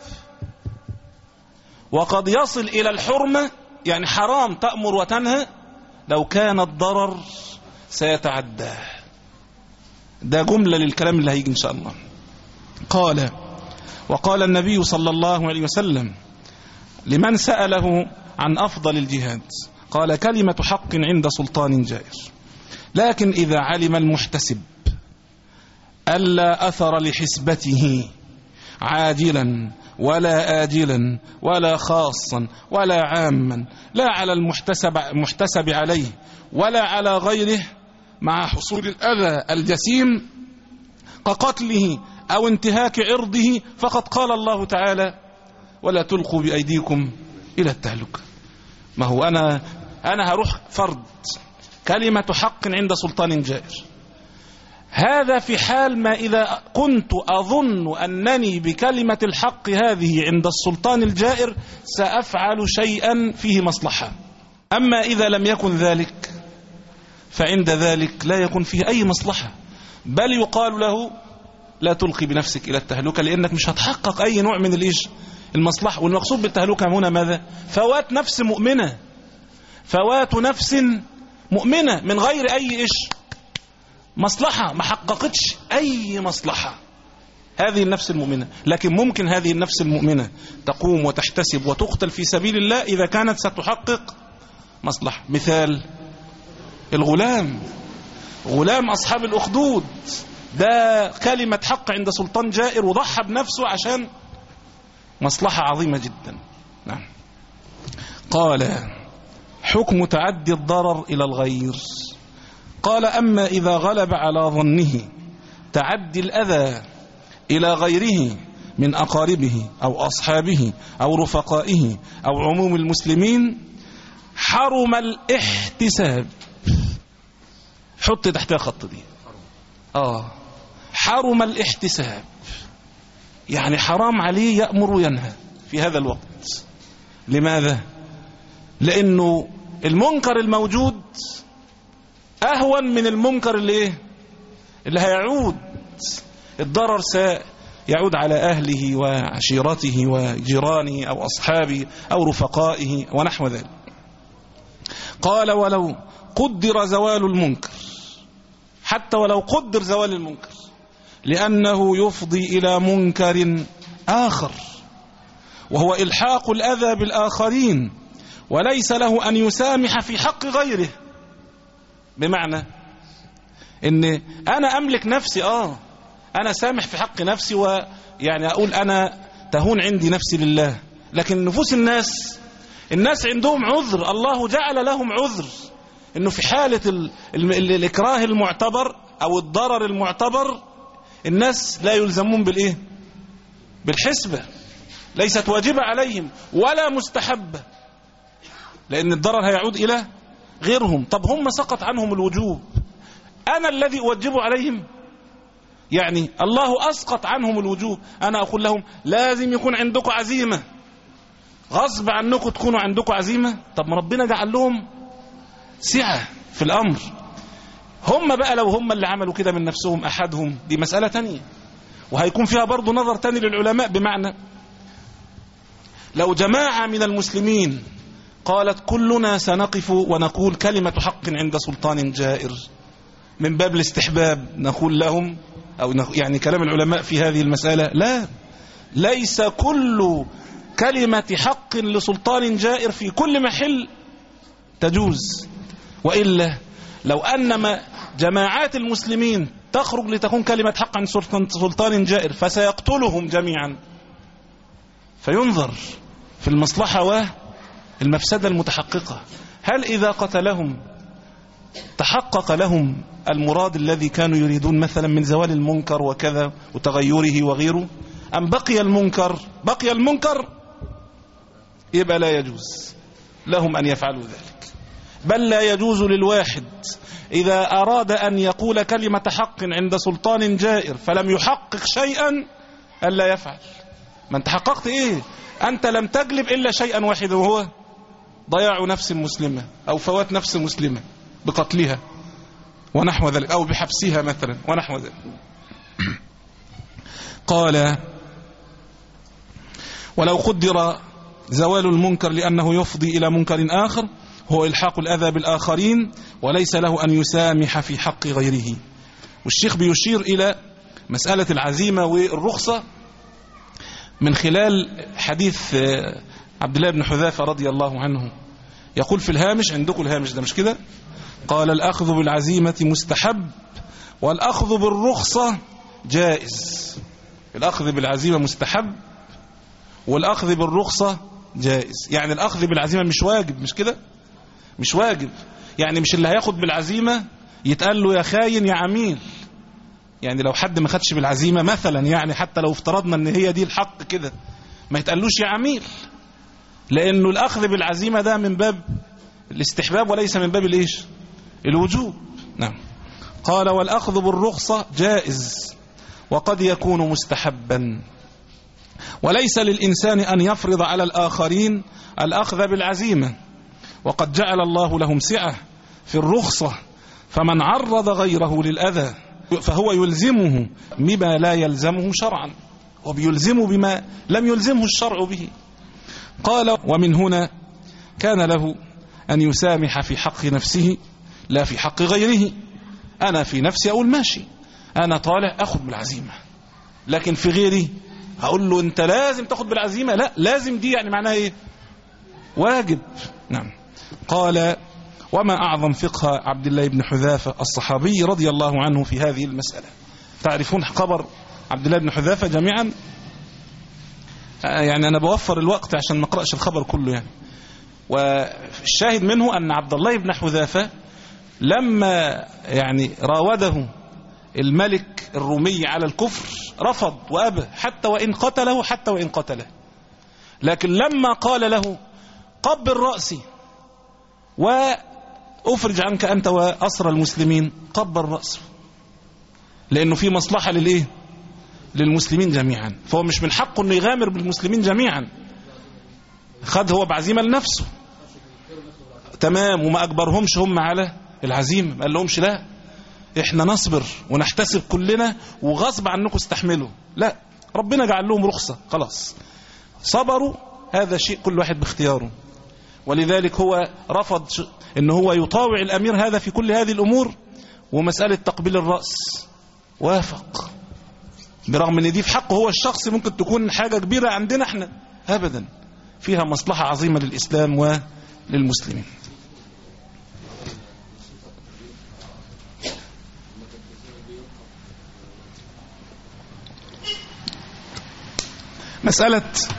وقد يصل إلى الحرمة، يعني حرام تأمر وتنهى لو كان الضرر سيتعدى. ده جملة للكلام اللي هيجي إن شاء الله. قال وقال النبي صلى الله عليه وسلم لمن سأله عن أفضل الجهاد، قال كلمة حق عند سلطان جائر، لكن إذا علم المحتسب ألا أثر لحسبته عاجلا ولا آجلا ولا خاصا ولا عاما، لا على المحتسب, المحتسب عليه ولا على غيره، مع حصول الأذى الجسيم كقتله أو انتهاك عرضه، فقد قال الله تعالى ولا تلقوا بأيديكم إلى التهلكة. ما هو أنا أنا هروح فرض كلمة حق عند سلطان جائر، هذا في حال ما إذا كنت أظن أنني بكلمة الحق هذه عند السلطان الجائر سأفعل شيئا فيه مصلحة. أما إذا لم يكن ذلك فعند ذلك لا يكون فيه أي مصلحة، بل يقال له لا تلقي بنفسك إلى التهلكة، لأنك مش هتحقق أي نوع من الإيش المصلحة. والمقصود بالتهلكة هنا ماذا؟ فوات نفس مؤمنة، فوات نفس مؤمنة من غير أي إيش مصلحة، ما حققتش أي مصلحة هذه النفس المؤمنة. لكن ممكن هذه النفس المؤمنة تقوم وتحتسب وتقتل في سبيل الله إذا كانت ستحقق مصلحة. مثال الغلام، غلام أصحاب الأخدود، ده كلمة حق عند سلطان جائر وضحى بنفسه عشان مصلحة عظيمة جدا. نعم. قال حكم تعدي الضرر إلى الغير، قال أما إذا غلب على ظنه تعدي الأذى إلى غيره من أقاربه أو أصحابه أو رفقائه أو عموم المسلمين حرم الاحتساب. حط تحتها خط دي. آه حرم الاحتساب، يعني حرام عليه يأمر وينهى في هذا الوقت. لماذا؟ لأنه المنكر الموجود أهون من المنكر اللي إيه؟ اللي هيعود الضرر سيعود على أهله وعشيرته وجيرانه أو أصحابه أو رفقائه ونحو ذلك. قال ولو قدر زوال المنكر، حتى ولو قدر زوال المنكر، لأنه يفضي إلى منكر آخر وهو إلحاق الأذى بالآخرين، وليس له أن يسامح في حق غيره. بمعنى إن أنا أملك نفسي، آه أنا سامح في حق نفسي، ويعني أقول أنا تهون عندي نفسي لله، لكن نفوس الناس الناس عندهم عذر، الله جعل لهم عذر، إنه في حالة ال ال ال الإكراه المعتبر أو الضرر المعتبر الناس لا يلزمون بالإيه؟ بالحسبة، ليست واجبة عليهم ولا مستحبة، لأن الضرر هيعود إلى غيرهم. طب هم سقط عنهم الوجوب، أنا الذي أوجب عليهم، يعني الله أسقط عنهم الوجوب، أنا أقول لهم لازم يكون عندكم عزيمة، غصب عنكم تكونوا عندكم عزيمة. طب ما ربنا جعل لهم سعة في الأمر. هم بقى لو هم اللي عملوا كده من نفسهم أحدهم، دي مسألة تانية وهيكون فيها برضو نظر تاني للعلماء. بمعنى لو جماعة من المسلمين قالت كلنا سنقف ونقول كلمة حق عند سلطان جائر من باب الاستحباب، نقول لهم أو يعني كلام العلماء في هذه المسألة لا، ليس كل كلمة حق لسلطان جائر في كل محل تجوز. وإلا لو أن جماعات المسلمين تخرج لتكون كلمة حق عن سلطان جائر فسيقتلهم جميعا، فينظر في المصلحة والمفسدة المتحققة. هل إذا قتلهم تحقق لهم المراد الذي كانوا يريدون مثلا من زوال المنكر وكذا وتغيره وغيره، أم بقي المنكر؟ بقي المنكر يبقى لا يجوز لهم أن يفعلوا ذلك. بل لا يجوز للواحد إذا أراد أن يقول كلمة حق عند سلطان جائر فلم يحقق شيئا ألا يفعل. ما انت حققت إيه؟ أنت لم تجلب إلا شيئا واحدا، وهو ضياع نفس مسلمة أو فوات نفس مسلمة بقتلها ونحو ذلك، أو بحبسها مثلا ونحو ذلك. قال: ولو قدر زوال المنكر لأنه يفضي إلى منكر آخر هو إلحاق الأذى بالآخرين وليس له أن يسامح في حق غيره. والشيخ بيشير إلى مسألة العزيمة والرخصة من خلال حديث عبد الله بن حذافة رضي الله عنه، يقول في الهامش، عندكم الهامش ده مش كده؟ قال: الأخذ بالعزيمة مستحب والأخذ بالرخصة جائز. الأخذ بالعزيمة مستحب والأخذ بالرخصة جائز. يعني الأخذ بالعزيمة مش واجب، مش كده؟ مش واجب. يعني مش اللي هياخد بالعزيمة يتقال له يا خاين يا عميل. يعني لو حد ما خدش بالعزيمة مثلا، يعني حتى لو افترضنا ان هي دي الحق كده، ما يتقالوش يا عميل، لأنه الأخذ بالعزيمة ده من باب الاستحباب وليس من باب الايش؟ الوجوب. نعم. قال: والأخذ بالرخصة جائز وقد يكون مستحبا، وليس للإنسان أن يفرض على الآخرين الأخذ بالعزيمة، وقد جعل الله لهم سعة في الرخصة، فمن عرض غيره للأذى فهو يلزمه بما لا يلزمه شرعا، وبيلزمه بما لم يلزمه الشرع به. قال: ومن هنا كان له أن يسامح في حق نفسه لا في حق غيره. أنا في نفسي أقول ماشي، أنا طالع أخذ بالعزيمة، لكن في غيري هقول له أنت لازم تأخذ بالعزيمة. لا، لازم دي يعني معناها إيه؟ واجب. نعم. قال: وما أعظم فقه عبد الله بن حذافة الصحابي رضي الله عنه في هذه المسألة. تعرفون خبر عبد الله بن حذافة جميعا؟ يعني أنا بوفر الوقت عشان ما أقرأش الخبر كله يعني. والشاهد منه أن عبد الله بن حذافة لما يعني راوده الملك الرومي على الكفر رفض وأبى، حتى وإن قتله حتى وإن قتله. لكن لما قال له قبل رأسي وأفرج عنك أنت وأسرى المسلمين، قبل رأسه، لأنه في مصلحة للإيه؟ للمسلمين جميعا. فهو مش من حقه أنه يغامر بالمسلمين جميعا، خد هو بعزيمة لنفسه تمام، وما أجبرهمش هم على العزيمة، ما قال لهمش لا إحنا نصبر ونحتسب كلنا وغصب عنكم استحملوا، لا، ربنا جعل لهم رخصة خلاص، صبروا، هذا شيء كل واحد باختياره. ولذلك هو رفض ان هو يطاوع الامير هذا في كل هذه الامور، ومسألة تقبيل الرأس وافق، برغم ان دي في حقه هو الشخص ممكن تكون حاجة كبيرة عندنا احنا، ابدا، فيها مصلحة عظيمة للإسلام وللمسلمين. مسألة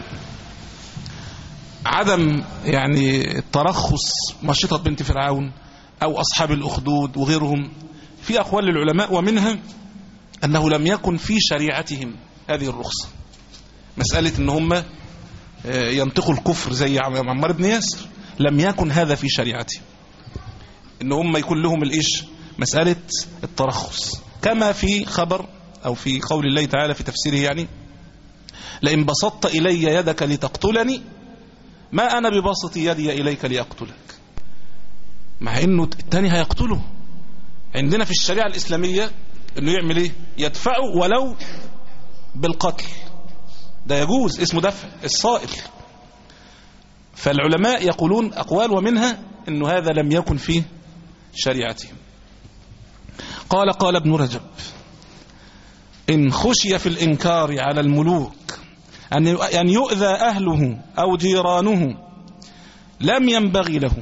عدم يعني الترخص مشيطة بنت فرعون أو أصحاب الأخدود وغيرهم، في أقوال للعلماء، ومنها أنه لم يكن في شريعتهم هذه الرخصة. مسألة أن هم ينطقوا الكفر زي عمار بن ياسر، لم يكن هذا في شريعتهم، أن هم يكون لهم الإيش؟ مسألة الترخص، كما في خبر أو في قول الله تعالى في تفسيره يعني: لئن بسطت إلي يدك لتقتلني ما أنا ببسط يدي إليك لأقتلك. مع أنه التاني هيقتله. عندنا في الشريعة الإسلامية أنه يعمل إيه؟ يدفعه ولو بالقتل، ده يجوز، اسمه دفع الصائل. فالعلماء يقولون أقوال، ومنها أنه هذا لم يكن في شريعتهم. قال قال ابن رجب: إن خشي في الإنكار على الملوك أن يؤذى أهله أو جيرانه لم ينبغي له.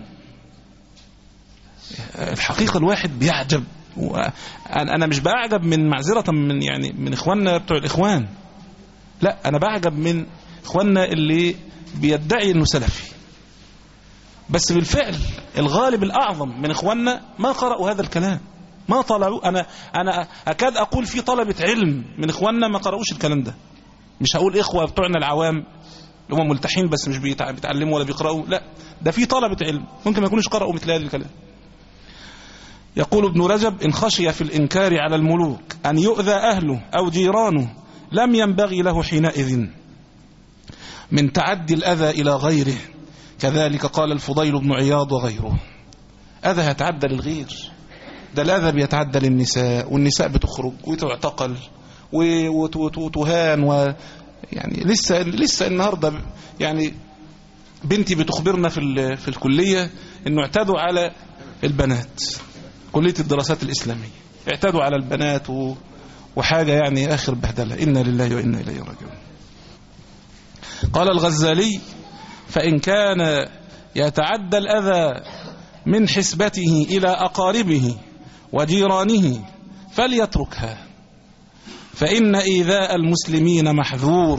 الحقيقة الواحد بيعجب، أنا مش بعجب من معذرة من يعني من إخواننا بتوع الإخوان، لا أنا بعجب من إخواننا اللي بيدعي أنه سلفي، بس بالفعل الغالب الأعظم من إخواننا ما قرأوا هذا الكلام، ما طلعوا. أنا أنا أكاد أقول في طلبة علم من إخواننا ما قرأوش الكلام ده. مش هقول إخوة بتوعنا العوام اللي هم ملتحين بس مش بيتعلموا ولا بيقرأوا، لا ده في طلبة علم ممكن ما يكونوش قرأوا مثل هذا الكلام. يقول ابن رجب: إن خشي في الإنكار على الملوك أن يؤذى أهله أو جيرانه لم ينبغي له حينئذ من تعدي الأذى إلى غيره. كذلك قال الفضيل بن عياض وغيره. أذى يتعدى للغير، ده الأذى بيتعدى للنساء، والنساء بتخرج وتعتقل وتهان، و يعني لسه لسه النهارده يعني بنتي بتخبرنا في في الكلية إنه اعتدوا على البنات، كلية الدراسات الإسلامية اعتدوا على البنات و... وحاجة يعني آخر بهدلة. إنا لله وإنا إليه راجعون. قال الغزالي: فإن كان يتعدى الأذى من حسبته إلى أقاربه وجيرانه فليتركها، فإن إيذاء المسلمين محذور.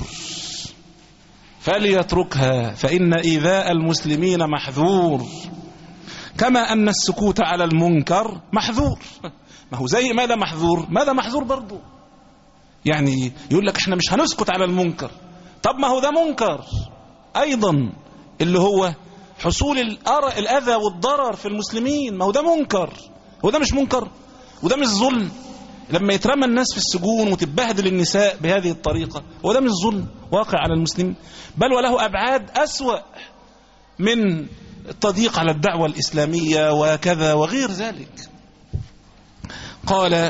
فليتركها فإن إيذاء المسلمين محذور، كما أن السكوت على المنكر محذور. ما هو زي ماذا محذور ماذا محذور برضو. يعني يقول لك احنا مش هنسكت على المنكر، طب ما هو ده منكر أيضا، اللي هو حصول الأذى والضرر في المسلمين، ما هو ده منكر. هو ده مش منكر وده مش ظلم لما يترمى الناس في السجون وتتبهدل النساء بهذه الطريقة؟ هو ده مش ظلم واقع على المسلمين؟ بل وله أبعاد أسوأ من التضييق على الدعوة الإسلامية وكذا وغير ذلك. قال: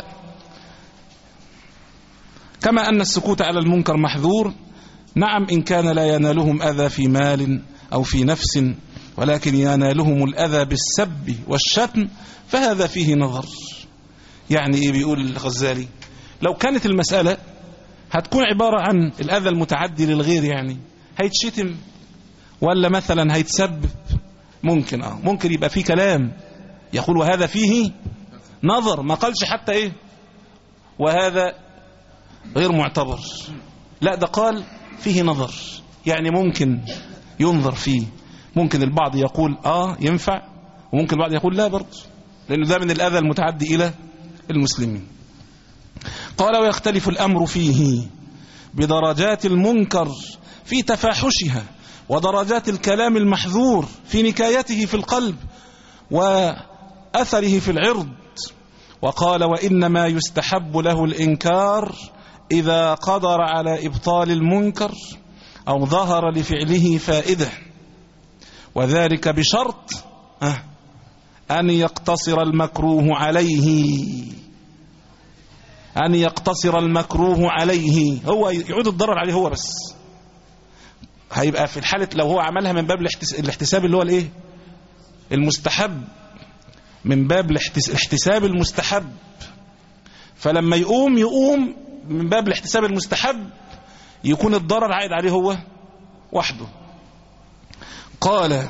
كما أن السكوت على المنكر محذور، نعم إن كان لا ينالهم أذى في مال أو في نفس، ولكن ينالهم الأذى بالسب والشتم فهذا فيه نظر. يعني إيه بيقول الغزالي؟ لو كانت المسألة هتكون عبارة عن الأذى المتعدي للغير، يعني هيتشتم ولا مثلا هيتسبب، ممكن اه ممكن يبقى فيه كلام يقول وهذا فيه نظر، ما قالش حتى ايه وهذا غير معتبر، لا ده قال فيه نظر، يعني ممكن ينظر فيه. ممكن البعض يقول اه ينفع، وممكن البعض يقول لا برضه، لأنه ده من الأذى المتعدي إلى المسلمين. قال: ويختلف الأمر فيه بدرجات المنكر في تفاحشها، ودرجات الكلام المحذور في نكايته في القلب وأثره في العرض. وقال: وإنما يستحب له الإنكار إذا قدر على إبطال المنكر أو ظهر لفعله فائدة، وذلك بشرط أن يقتصر المكروه عليه أن يقتصر المكروه عليه هو يعود الضرر عليه هو بس. هيبقى في الحالة لو هو عملها من باب الاحتساب اللي هو الايه المستحب، من باب الاحتساب المستحب، فلما يقوم يقوم من باب الاحتساب المستحب يكون الضرر عائد عليه هو وحده. قال: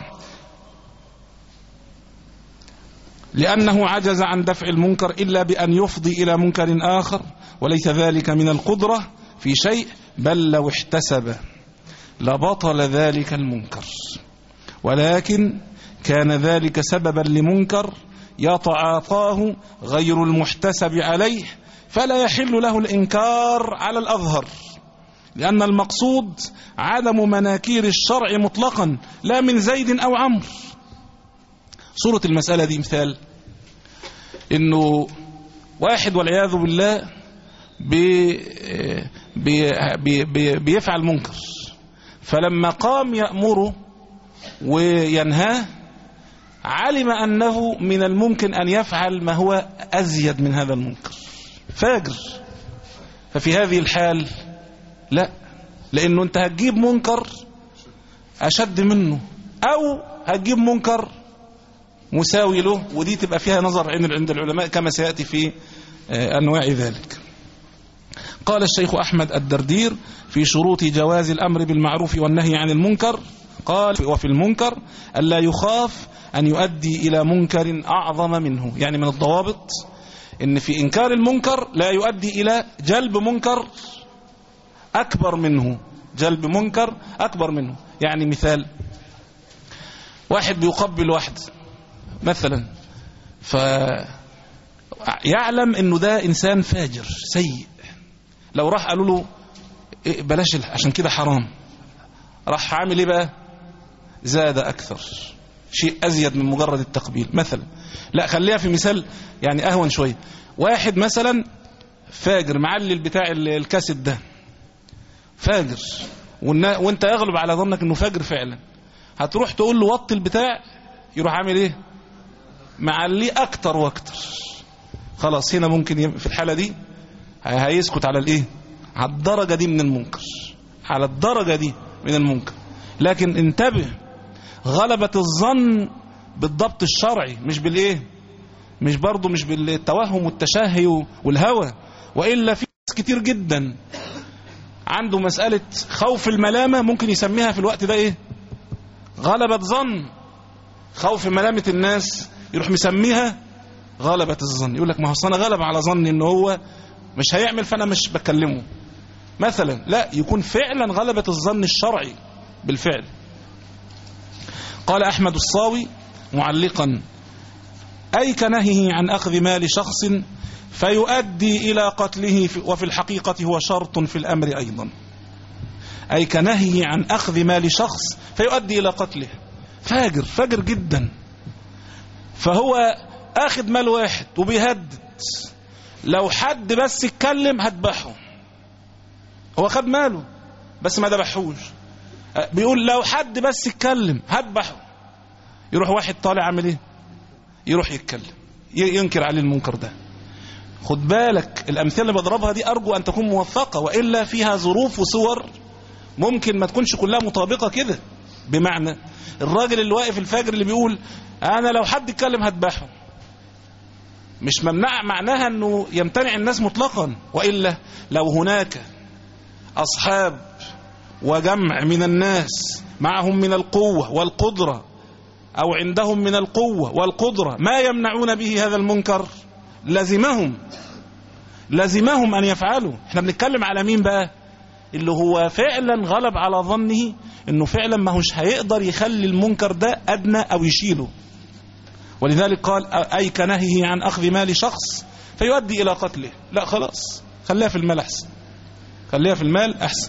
لأنه عجز عن دفع المنكر إلا بأن يفضي إلى منكر آخر، وليس ذلك من القدرة في شيء، بل لو احتسب لبطل ذلك المنكر، ولكن كان ذلك سببا لمنكر يتعاطاه غير المحتسب عليه، فلا يحل له الإنكار على الأظهر، لأن المقصود عدم مناكير الشرع مطلقا لا من زيد أو عمرو. صورة المسألة دي مثال إنه واحد والعياذ بالله بي بي بي بيفعل منكر، فلما قام يأمره وينهاه علم أنه من الممكن أن يفعل ما هو أزيد من هذا المنكر، فاجر. ففي هذه الحال لا، لأنه أنت هتجيب منكر أشد منه أو هتجيب منكر مساوي له، ودي تبقى فيها نظر عند العلماء كما سيأتي في أنواع ذلك. قال الشيخ أحمد الدردير في شروط جواز الأمر بالمعروف والنهي عن المنكر، قال وفي المنكر ألا يخاف أن يؤدي إلى منكر أعظم منه. يعني من الضوابط إن في إنكار المنكر لا يؤدي إلى جلب منكر أكبر منه، جلب منكر أكبر منه. يعني مثال، واحد بيقبل واحد مثلا، فيعلم إنه ده إنسان فاجر سيء، لو راح قالوا له إيه بلاش عشان كده حرام، راح عامل إيه بقى؟ زاد أكثر، شيء أزيد من مجرد التقبيل مثلا. لا خليها في مثال يعني أهون شوية. واحد مثلا فاجر معلل بتاع الكاسيت ده فاجر، وانت يغلب على ظنك انه فاجر فعلا، هتروح تقول له وطي البتاع، يروح عامل ايه؟ معليه اكتر واكتر. خلاص هنا ممكن في الحالة دي هيسكت على الايه؟ على الدرجة دي من المنكر، على الدرجة دي من المنكر. لكن انتبه، غلبة الظن بالضبط الشرعي، مش بالايه؟ مش برضه مش بالتوهم والتشهي والهوى. وإلا في ناس كتير جدا عنده مسألة خوف الملامة ممكن يسميها في الوقت ده ايه؟ غلبة ظن. خوف ملامة الناس يروح مسميها غلبة الظن، يقول لك ما هو انا غلب على ظني ان هو مش هيعمل فانا مش بكلمه مثلا. لا، يكون فعلا غلبة الظن الشرعي بالفعل. قال أحمد الصاوي معلقا: أي كنهيه عن أخذ مال شخص فيؤدي إلى قتله، وفي الحقيقة هو شرط في الأمر أيضا. أي كنهيه عن أخذ مال شخص فيؤدي إلى قتله، فاجر فاجر جدا، فهو أخذ مال واحد وبيهدد لو حد بس يتكلم هذبحه. هو خد ماله بس ما ذبحوش، بيقول لو حد بس يتكلم هذبحه. يروح واحد طالع عامل ايه؟ يروح يتكلم، ينكر عليه المنكر ده. خد بالك الأمثلة اللي بضربها دي أرجو أن تكون موثقة، وإلا فيها ظروف وصور ممكن ما تكونش كلها مطابقة كده. بمعنى الراجل اللي واقف الفاجر اللي بيقول أنا لو حد يتكلم هذبحه، مش ممنع معناها أنه يمتنع الناس مطلقا، وإلا لو هناك أصحاب وجمع من الناس معهم من القوة والقدرة، أو عندهم من القوة والقدرة ما يمنعون به هذا المنكر، لازمهم لازمهم أن يفعلوا. احنا بنتكلم على مين بقى؟ اللي هو فعلا غلب على ظنه انه فعلا ما هوش هيقدر يخلي المنكر ده أدنى أو يشيله. ولذلك قال أي كنهيه عن أخذ مال شخص فيؤدي إلى قتله. لا خلاص، خليها في المال أحسن، خليها في المال أحسن.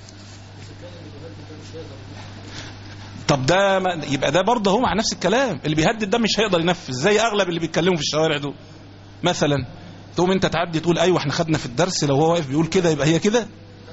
طب ده يبقى ده برضه هو مع نفس الكلام، اللي بيهدد ده مش هيقدر ينفذ، زي أغلب اللي بيتكلموا في الشوارع دول مثلا. تقوم انت تعدي تقول ايوه احنا خدنا في الدرس لو هو واقف بيقول كده يبقى هي كده.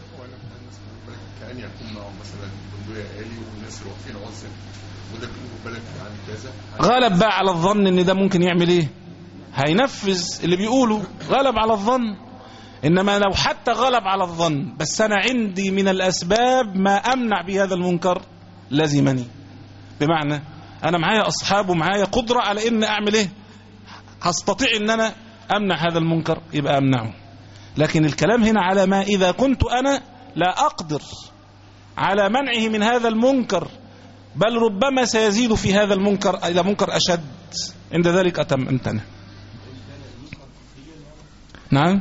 كأن يكون معهم مثلا بندقية آلي والناس اللي واقفين عزل وده بيقولوا بالك عن كذا، غلب بقى على الظن ان ده ممكن يعمل ايه؟ هينفذ اللي بيقوله، غلب على الظن. انما لو حتى غلب على الظن بس انا عندي من الاسباب ما امنع بهذا المنكر، لازمني. بمعنى انا معايا اصحاب ومعايا قدرة على ان اعمل ايه؟ هستطيع ان انا امنع هذا المنكر، يبقى امنعه. لكن الكلام هنا على ما اذا كنت انا لا اقدر على منعه من هذا المنكر، بل ربما سيزيد في هذا المنكر الى منكر اشد، عند ذلك اتم امتنع. نعم.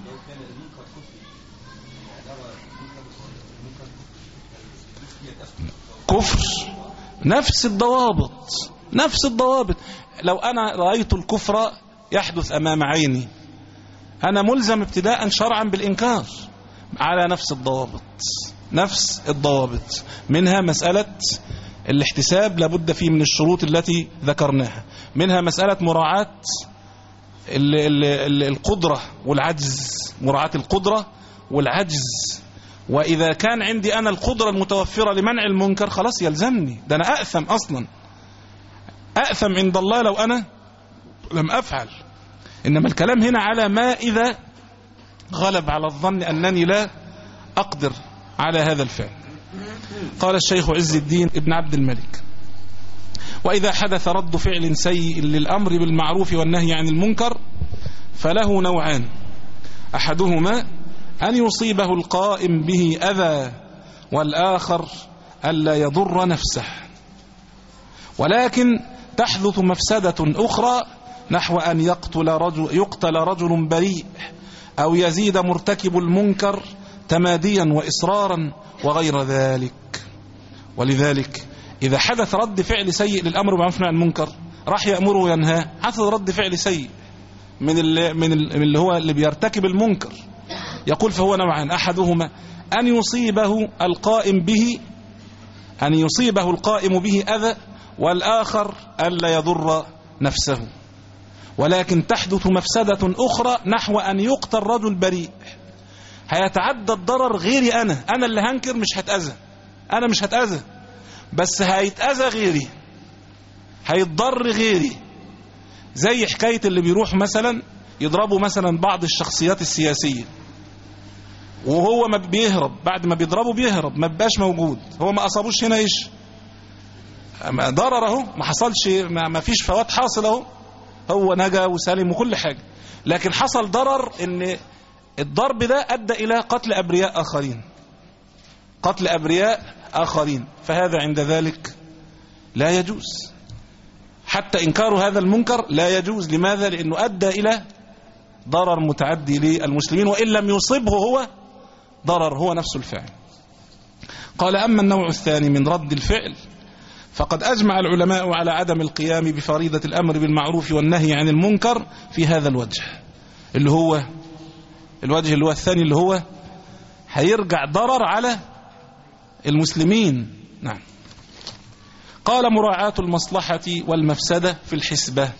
كفر نفس الضوابط، نفس الضوابط. لو أنا رأيت الكفر يحدث أمام عيني أنا ملزم ابتداء شرعا بالإنكار على نفس الضوابط، نفس الضوابط. منها مسألة الاحتساب لابد فيه من الشروط التي ذكرناها، منها مسألة مراعاة ال ال ال القدرة والعجز، مراعاة القدرة والعجز. وإذا كان عندي أنا القدرة المتوفرة لمنع المنكر خلاص يلزمني، ده أنا أأثم أصلا، أأثم عند الله لو أنا لم أفعل. إنما الكلام هنا على ما إذا غلب على الظن أنني لا أقدر على هذا الفعل. قال الشيخ عز الدين ابن عبد الملك: وإذا حدث رد فعل سيء للأمر بالمعروف والنهي عن المنكر فله نوعان: أحدهما أن يصيبه القائم به أذى والآخر ألا يضر نفسه، ولكن تحدث مفسدة أخرى نحو أن يقتل رجل, يقتل رجل بريء أو يزيد مرتكب المنكر تماديا وإصرارا وغير ذلك. ولذلك إذا حدث رد فعل سيء للأمر بالمعروف والنهي عن المنكر، راح يأمره وينهاه، حدث رد فعل سيء من اللي, من اللي هو اللي بيرتكب المنكر، يقول فهو نوعان: أحدهما أن يصيبه القائم به أن يصيبه القائم به أذى، والآخر ألا يضر نفسه. ولكن تحدث مفسدة أخرى نحو أن يقتل رجل بريء، هيتعدى الضرر غيري، أنا أنا اللي هنكر مش هتأذى، أنا مش هتأذى بس هيتأذى غيري، هيتضر غيري. زي حكاية اللي بيروح مثلا يضربوا مثلا بعض الشخصيات السياسية، وهو ما بيهرب، بعد ما بيضربه بيهرب، ما بقاش موجود، هو ما أصابوش هنا إيش ضرر اهو، ما حصلش، ما فيش فوات حاصل اهو، هو نجا وسالم وكل حاجة، لكن حصل ضرر ان الضرب ده ادى الى قتل ابرياء اخرين، قتل ابرياء اخرين، فهذا عند ذلك لا يجوز، حتى انكار هذا المنكر لا يجوز. لماذا؟ لانه ادى الى ضرر متعدي للمسلمين، وان لم يصبه هو ضرر، هو نفس الفعل. قال: اما النوع الثاني من رد الفعل فقد أجمع العلماء على عدم القيام بفريضة الأمر بالمعروف والنهي عن المنكر في هذا الوجه، اللي هو الوجه اللي هو الثاني، اللي هو هيرجع ضرر على المسلمين. نعم. قال: مراعاة المصلحة والمفسدة في الحسبة.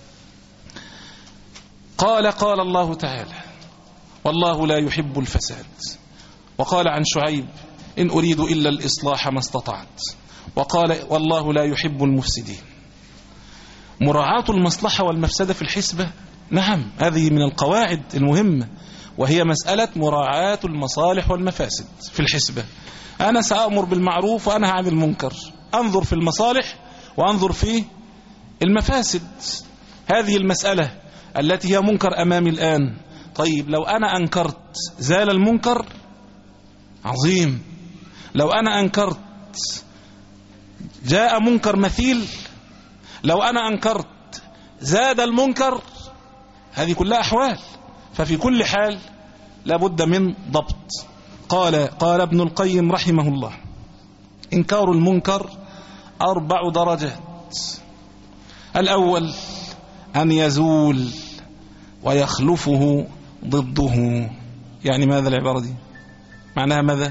قال قال الله تعالى: والله لا يحب الفساد. وقال عن شعيب: إن أريد إلا الإصلاح ما استطعت. وقال: والله لا يحب المفسدين. مراعاة المصلحة والمفسدة في الحسبة، نعم، هذه من القواعد المهمة، وهي مسألة مراعاة المصالح والمفاسد في الحسبة. أنا سأأمر بالمعروف وأنهى عن المنكر، أنظر في المصالح وأنظر في المفاسد. هذه المسألة التي هي منكر أمامي الآن، طيب لو أنا أنكرت زال المنكر؟ عظيم. لو أنا أنكرت جاء منكر مثيل؟ لو أنا أنكرت زاد المنكر؟ هذه كلها أحوال، ففي كل حال لابد من ضبط. قال قال ابن القيم رحمه الله: إنكار المنكر أربع درجات. الأول أن يزول ويخلفه ضده. يعني ماذا العبارة دي؟ معناها ماذا؟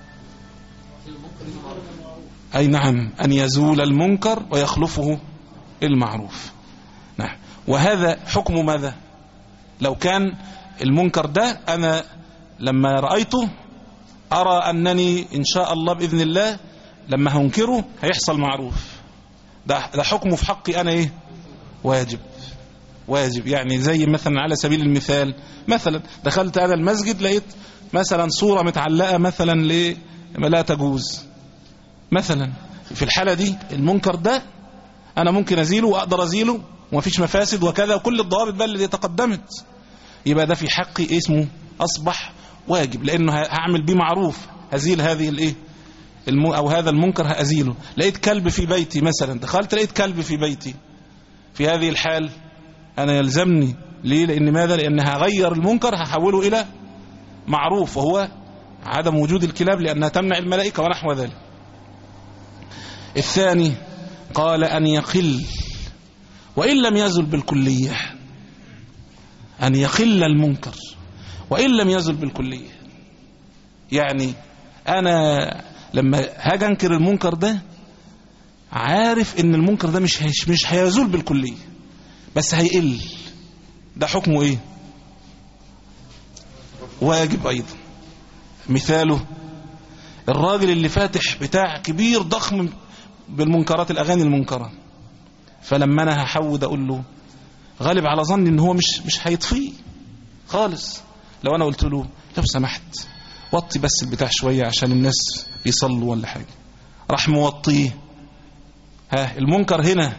أي نعم، أن يزول المنكر ويخلفه المعروف. نعم. وهذا حكم ماذا؟ لو كان المنكر ده أنا لما رأيته أرى أنني إن شاء الله بإذن الله لما هنكره هيحصل معروف، ده, ده حكمه في حقي أنا إيه؟ واجب. واجب يعني زي مثلا على سبيل المثال، مثلا دخلت أنا المسجد لقيت مثلا صورة متعلقة مثلا لما لا تجوز مثلا، في الحالة دي المنكر ده أنا ممكن أزيله وأقدر أزيله ومفيش مفاسد وكذا، وكل الضوابط بقى اللي تقدمت، يبقى ده في حقي اسمه أصبح واجب، لأنه هعمل بيه معروف، هزيل هذه الإيه أو هذا المنكر هأزيله. لقيت كلب في بيتي مثلا، دخلت لقيت كلب في بيتي، في هذه الحال أنا يلزمني ليه؟ لأن ماذا؟ لأن هغير المنكر هحوله إلى معروف، وهو عدم وجود الكلاب لأنها تمنع الملائكة ونحو ذلك. الثاني قال أن يقل وإن لم يزل بالكلية، أن يقل المنكر وإن لم يزل بالكلية. يعني أنا لما هاجي أنكر المنكر ده عارف إن المنكر ده مش مش هيزول بالكلية، بس هيقل، ده حكمه إيه؟ واجب أيضا. مثاله الراجل اللي فاتح بتاع كبير ضخم بالمنكرات، الأغاني المنكرة، فلما أنا هحود أقول له غالب على ظني إن هو مش مش هيطفيه خالص، لو أنا قلت له لو سمحت وطي بس البتاع شوية عشان الناس يصلوا ولا حاجة، راح موطيه، ها المنكر هنا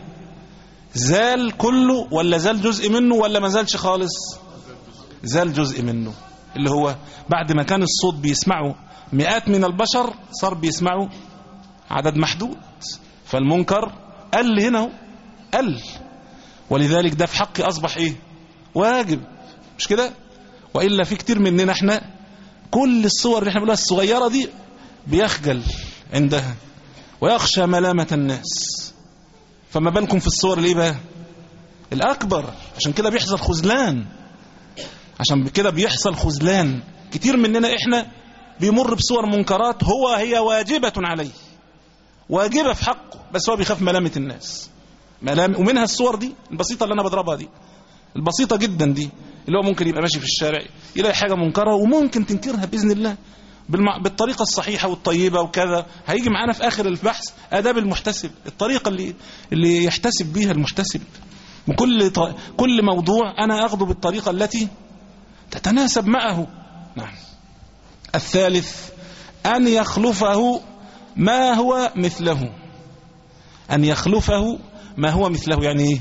زال كله ولا زال جزء منه ولا ما زالش خالص؟ زال جزء منه. اللي هو بعد ما كان الصوت بيسمعه مئات من البشر صار بيسمعه عدد محدود، فالمنكر قل هنا قل، ولذلك ده في حقي أصبح إيه؟ واجب، مش كده؟ وإلا في كتير مننا احنا كل الصور اللي احنا بنقولها الصغيرة دي بيخجل عندها ويخشى ملامة الناس، فما بالكم في الصور اللي بقى الأكبر. عشان كده بيحصل خذلان، عشان كده بيحصل خذلان كتير مننا احنا بيمر بصور منكرات هو هي واجبة عليه، واجبة في حقه، بس هو بيخاف ملامة الناس. ملام ومنها الصور دي البسيطة اللي أنا بضربها دي، البسيطة جدا دي، اللي هو ممكن يبقى ماشي في الشارع يلاقي حاجة منكرة وممكن تنكرها بإذن الله بالمع... بالطريقة الصحيحة والطيبة وكذا. هيجي معانا في آخر البحث آداب المحتسب، الطريقة اللي اللي يحتسب بيها المحتسب. وكل ط... كل موضوع أنا أخذه بالطريقة التي تتناسب معه. نعم. الثالث أن يخلفه ما هو مثله. أن يخلفه ما هو مثله يعني إيه؟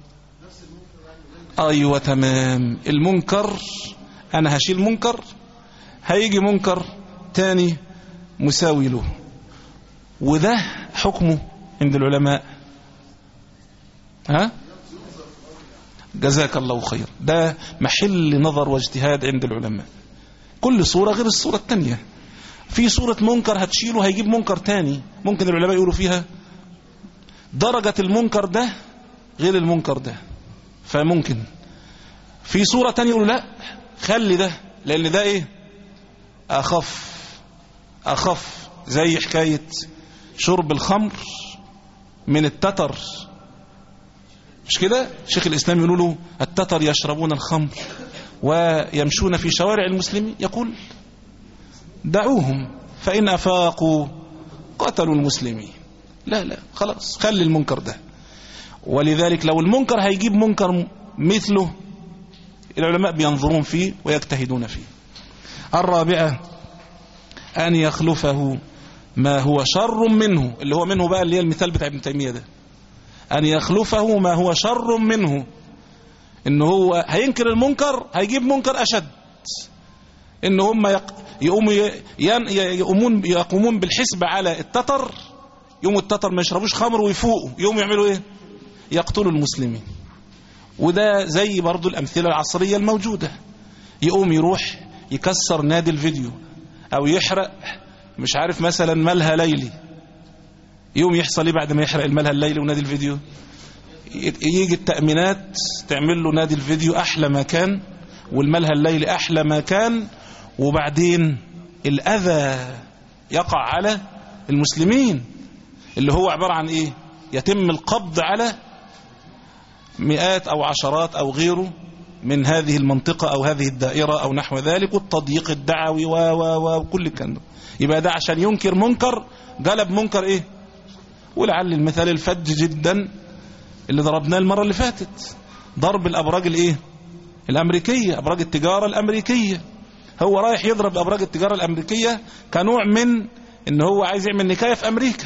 أيوة تمام. المنكر أنا هشيل منكر، هيجي منكر تاني مساوي له، وده حكمه عند العلماء. ها؟ جزاك الله خير. ده محل نظر واجتهاد عند العلماء. كل صورة غير الصورة التانية. في صورة منكر هتشيله هيجيب منكر تاني، ممكن العلماء يقولوا فيها درجة المنكر ده غير المنكر ده، فممكن في صورة تانية يقولوا لا خلي ده لأن ده إيه أخف أخف، زي حكاية شرب الخمر من التتر، مش كده؟ شيخ الإسلام يقول له التتر يشربون الخمر ويمشون في شوارع المسلمين، يقول دعوهم فإن أفاقوا قتلوا المسلمين. لا لا خلاص خلي المنكر ده. ولذلك لو المنكر هيجيب منكر مثله العلماء بينظرون فيه ويجتهدون فيه. الرابعة أن يخلفه ما هو شر منه، اللي هو منه بقى اللي هي المثال بتاع ابن تيمية ده، أن يخلفه ما هو شر منه، إن هو هينكر المنكر هيجيب منكر أشد، إن هم يقوموا يقومون يقومون بالحسب على التتر، يوم التتر ما يشربوش خمر ويفوقوا، يوم يعملوا إيه؟ يقتلوا المسلمين. وده زي برضو الأمثلة العصرية الموجودة، يقوم يروح يكسر نادي الفيديو أو يحرق مش عارف مثلا ملهى ليلي، يوم يحصل إيه بعد ما يحرق الملهى الليلي ونادي الفيديو؟ يجي التأمينات تعمل له نادي الفيديو أحلى مكان والملهى الليلي أحلى مكان، وبعدين الأذى يقع على المسلمين اللي هو عبارة عن إيه؟ يتم القبض على مئات أو عشرات أو غيره من هذه المنطقة أو هذه الدائرة أو نحو ذلك، والتضييق الدعوي و و وكل الكلام ده. يبقى ده عشان ينكر منكر جلب منكر إيه؟ ولعل المثال الفج جدا اللي ضربناه المرة اللي فاتت، ضرب الأبراج الإيه؟ الأمريكية، أبراج التجارة الأمريكية. هو رايح يضرب أبراج التجارة الأمريكية كنوع من إن هو عايز يعمل نكاية في أمريكا.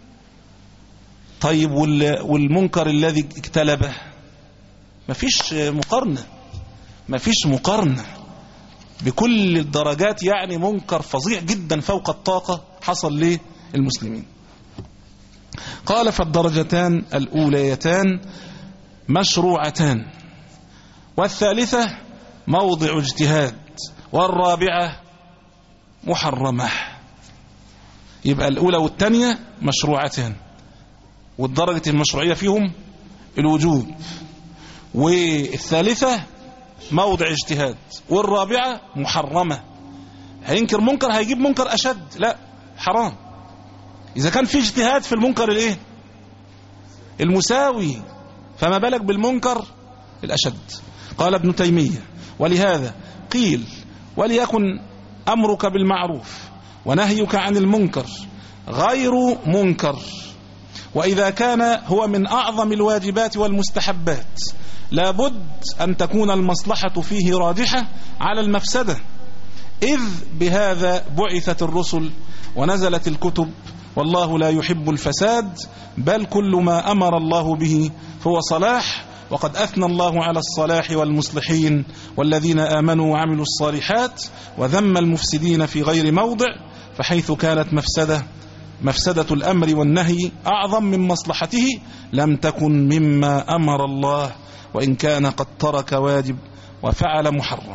طيب والمنكر الذي اجتلبه مفيش مقارنة، مفيش مقارنة بكل الدرجات، يعني منكر فظيع جدا فوق الطاقة حصل للمسلمين. قال فالدرجتان الأوليتان مشروعتان، والثالثة موضع اجتهاد، والرابعة محرمة. يبقى الأولى والثانية مشروعتان، والدرجة المشروعية فيهم الوجوب، والثالثة موضع اجتهاد، والرابعة محرمة. هينكر منكر هيجيب منكر أشد، لا حرام. إذا كان في اجتهاد في المنكر الايه المساوي، فما بالك بالمنكر الأشد. قال ابن تيمية ولهذا قيل وليكن أمرك بالمعروف ونهيك عن المنكر غير منكر، وإذا كان هو من أعظم الواجبات والمستحبات لابد أن تكون المصلحة فيه راجحة على المفسدة، إذ بهذا بعثت الرسل ونزلت الكتب، والله لا يحب الفساد، بل كل ما أمر الله به فهو صلاح، وقد أثنى الله على الصلاح والمصلحين والذين آمنوا وعملوا الصالحات، وذم المفسدين في غير موضع، فحيث كانت مفسدة مفسدة الأمر والنهي أعظم من مصلحته لم تكن مما أمر الله، وإن كان قد ترك واجب وفعل محرم.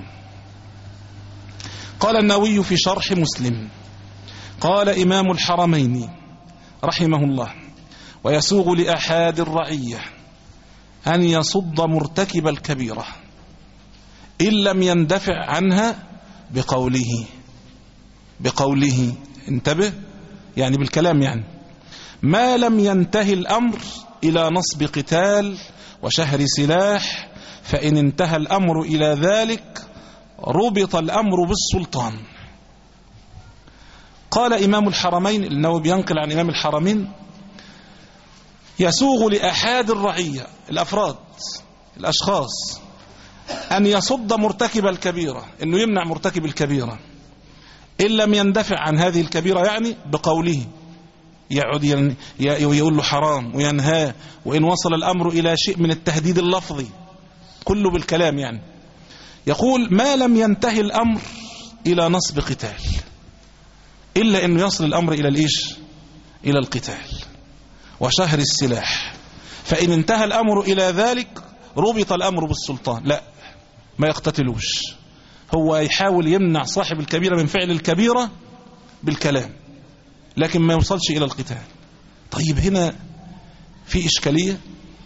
قال النووي في شرح مسلم: قال إمام الحرمين رحمه الله: ويسوغ لأحد الرعية أن يصد مرتكب الكبيرة إن لم يندفع عنها بقوله بقوله انتبه، يعني بالكلام، يعني ما لم ينتهي الأمر إلى نصب قتال وشهر سلاح، فإن انتهى الأمر إلى ذلك ربط الأمر بالسلطان. قال إمام الحرمين، النووي بينقل عن إمام الحرمين: يسوغ لأحد الرعية، الأفراد الأشخاص، أن يصد مرتكب الكبيرة، أنه يمنع مرتكب الكبيرة إن لم يندفع عن هذه الكبيرة، يعني بقوله، يعود يقول له حرام وينهاه، وإن وصل الأمر إلى شيء من التهديد اللفظي، كله بالكلام يعني. يقول: ما لم ينتهي الأمر إلى نصب قتال، إلا أنه يصل الأمر إلى الإيش؟ إلى القتال وشهر السلاح، فإن انتهى الأمر إلى ذلك ربط الأمر بالسلطان. لا، ما يقتتلوش، هو يحاول يمنع صاحب الكبيرة من فعل الكبيرة بالكلام، لكن ما يوصلش إلى القتال. طيب هنا في إشكالية؟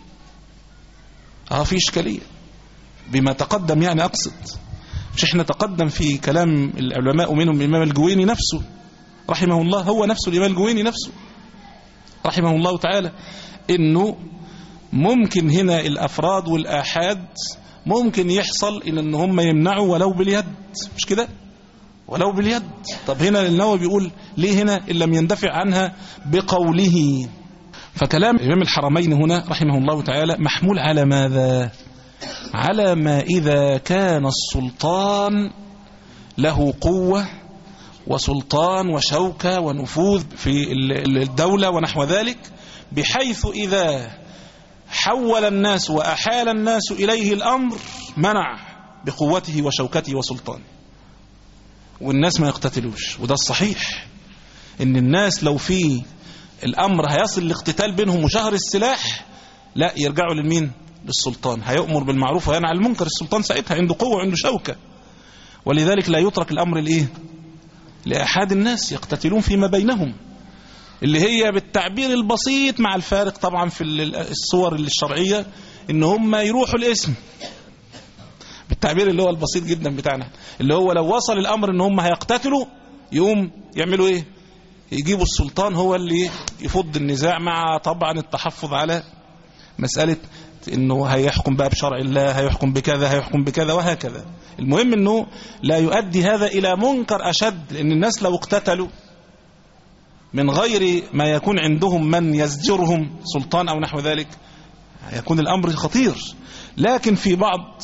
آه في إشكالية بما تقدم، يعني أقصد مش إحنا تقدم في كلام العلماء ومنهم الإمام الجويني نفسه رحمه الله، هو نفسه الإمام الجويني نفسه رحمه الله تعالى، إنه ممكن هنا الأفراد والآحاد ممكن يحصل إن, إن هم يمنعوا ولو باليد، مش كده؟ ولو باليد. طب هنا النووي بيقول ليه هنا إن لم يندفع عنها بقوله؟ فكلام إمام الحرمين هنا رحمه الله تعالى محمول على ماذا؟ على ما إذا كان السلطان له قوة وسلطان وشوكة ونفوذ في الدولة ونحو ذلك، بحيث إذا حول الناس وأحال الناس إليه الأمر منع بقوته وشوكته وسلطانه، والناس ما يقتتلوش. وده الصحيح، إن الناس لو في الأمر هيصل لاقتتال بينهم وشهر السلاح، لا يرجعوا للمين؟ للسلطان. هيأمر بالمعروف وينهى عن المنكر، السلطان ساعتها عنده قوة وعنده شوكة، ولذلك لا يترك الأمر لإيه؟ لأحد الناس يقتتلون فيما بينهم، اللي هي بالتعبير البسيط مع الفارق طبعا في الصور الشرعية، إن هم يروحوا الاسم، بالتعبير اللي هو البسيط جدا بتاعنا، اللي هو لو وصل الأمر إن هم هيقتتلوا يقوم يعملوا إيه؟ يجيبوا السلطان هو اللي يفض النزاع، مع طبعا التحفظ على مسألة إنه هيحكم بقى بشرع الله، هيحكم بكذا، هيحكم بكذا، وهكذا. المهم إنه لا يؤدي هذا إلى منكر أشد، لأن الناس لو اقتتلوا من غير ما يكون عندهم من يزجرهم سلطان أو نحو ذلك يكون الأمر خطير. لكن في بعض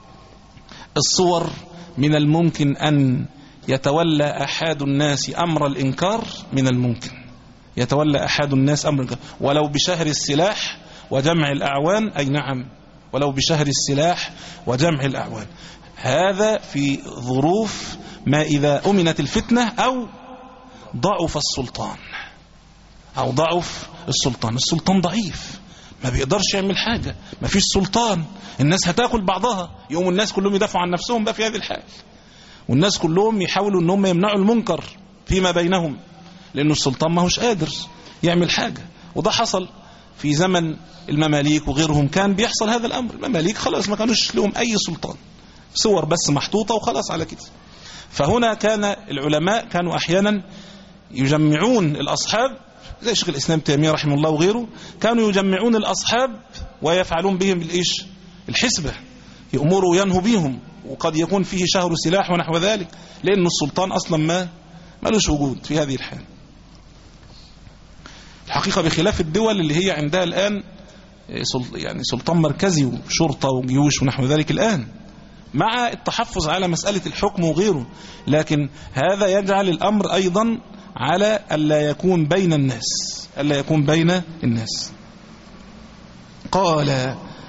الصور من الممكن أن يتولى أحد الناس أمر الإنكار، من الممكن يتولى أحد الناس أمر الإنكار ولو بشهر السلاح وجمع الأعوان، أي نعم، ولو بشهر السلاح وجمع الأعوان. هذا في ظروف ما إذا أمنت الفتنة أو ضعف السلطان، أو ضعف السلطان. السلطان ضعيف، ما بيقدرش يعمل حاجة، ما فيش سلطان، الناس هتاكل بعضها، يوم الناس كلهم يدافعوا عن نفسهم بقى في هذه الحال، والناس كلهم يحاولوا أنهم يمنعوا المنكر فيما بينهم، لأنه السلطان ما هوش قادر يعمل حاجة. وده حصل في زمن المماليك وغيرهم، كان بيحصل هذا الأمر. المماليك خلاص ما كانوش لهم أي سلطان، صور بس محطوطة وخلاص على كده. فهنا كان العلماء كانوا أحيانا يجمعون الأصحاب، زي شيخ الإسلام تيمية رحمه الله وغيره، كانوا يجمعون الأصحاب ويفعلون بهم الإيش؟ الحسبة، يأمروا وينهوا بهم، وقد يكون فيه شهر سلاح ونحو ذلك، لأن السلطان أصلا ما ملوش وجود في هذه الحال. الحقيقة بخلاف الدول اللي هي عندها الآن يعني سلطان مركزي وشرطة وجيوش ونحو ذلك الآن، مع التحفظ على مسألة الحكم وغيره، لكن هذا يجعل الأمر أيضا على ألا يكون بين الناس، ألا يكون بين الناس. قال: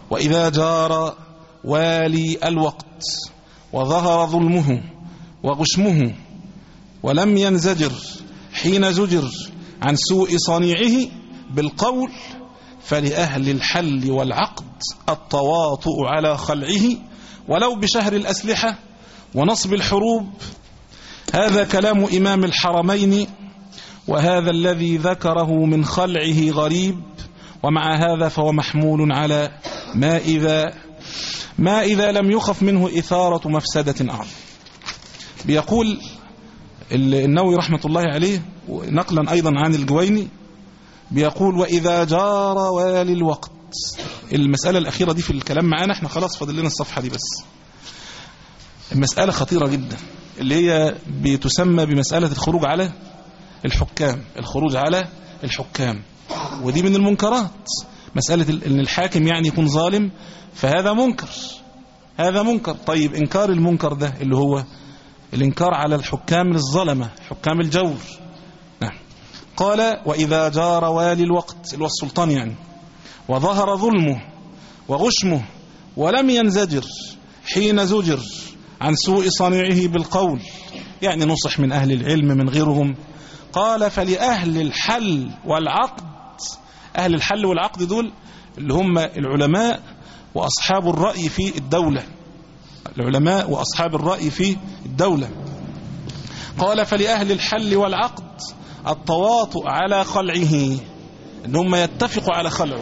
وإذا جار والي الوقت وظهر ظلمه وغشمه ولم ينزجر حين زجر عن سوء صنيعه بالقول فلأهل الحل والعقد التواطؤ على خلعه ولو بشهر الأسلحة ونصب الحروب. هذا كلام إمام الحرمين، وهذا الذي ذكره من خلعه غريب، ومع هذا فهو محمول على ما إذا ما إذا لم يخف منه إثارة مفسدة أعظم. بيقول النووي رحمة الله عليه نقلا أيضا عن الجويني، بيقول وإذا جار والي الوقت. المسألة الأخيرة دي في الكلام معانا احنا خلاص فاضل لنا الصفحة دي بس. المسألة خطيرة جدا اللي هي بتسمى بمسألة الخروج على الحكام، الخروج على الحكام، ودي من المنكرات. مسألة ان الحاكم يعني يكون ظالم فهذا منكر، هذا منكر. طيب إنكار المنكر ده اللي هو الإنكار على الحكام الظلمة، حكام الجور. نعم. قال وإذا جار والي الوقت اللي هو السلطان يعني وظهر ظلمه وغشمه ولم ينزجر حين زجر عن سوء صنيعه بالقول، يعني نصح من أهل العلم من غيرهم. قال فلأهل الحل والعقد. أهل الحل والعقد دول اللي هم العلماء وأصحاب الرأي في الدولة، العلماء وأصحاب الرأي في الدولة. قال فلأهل الحل والعقد التواطؤ على خلعه، إن هم يتفقوا على خلعه.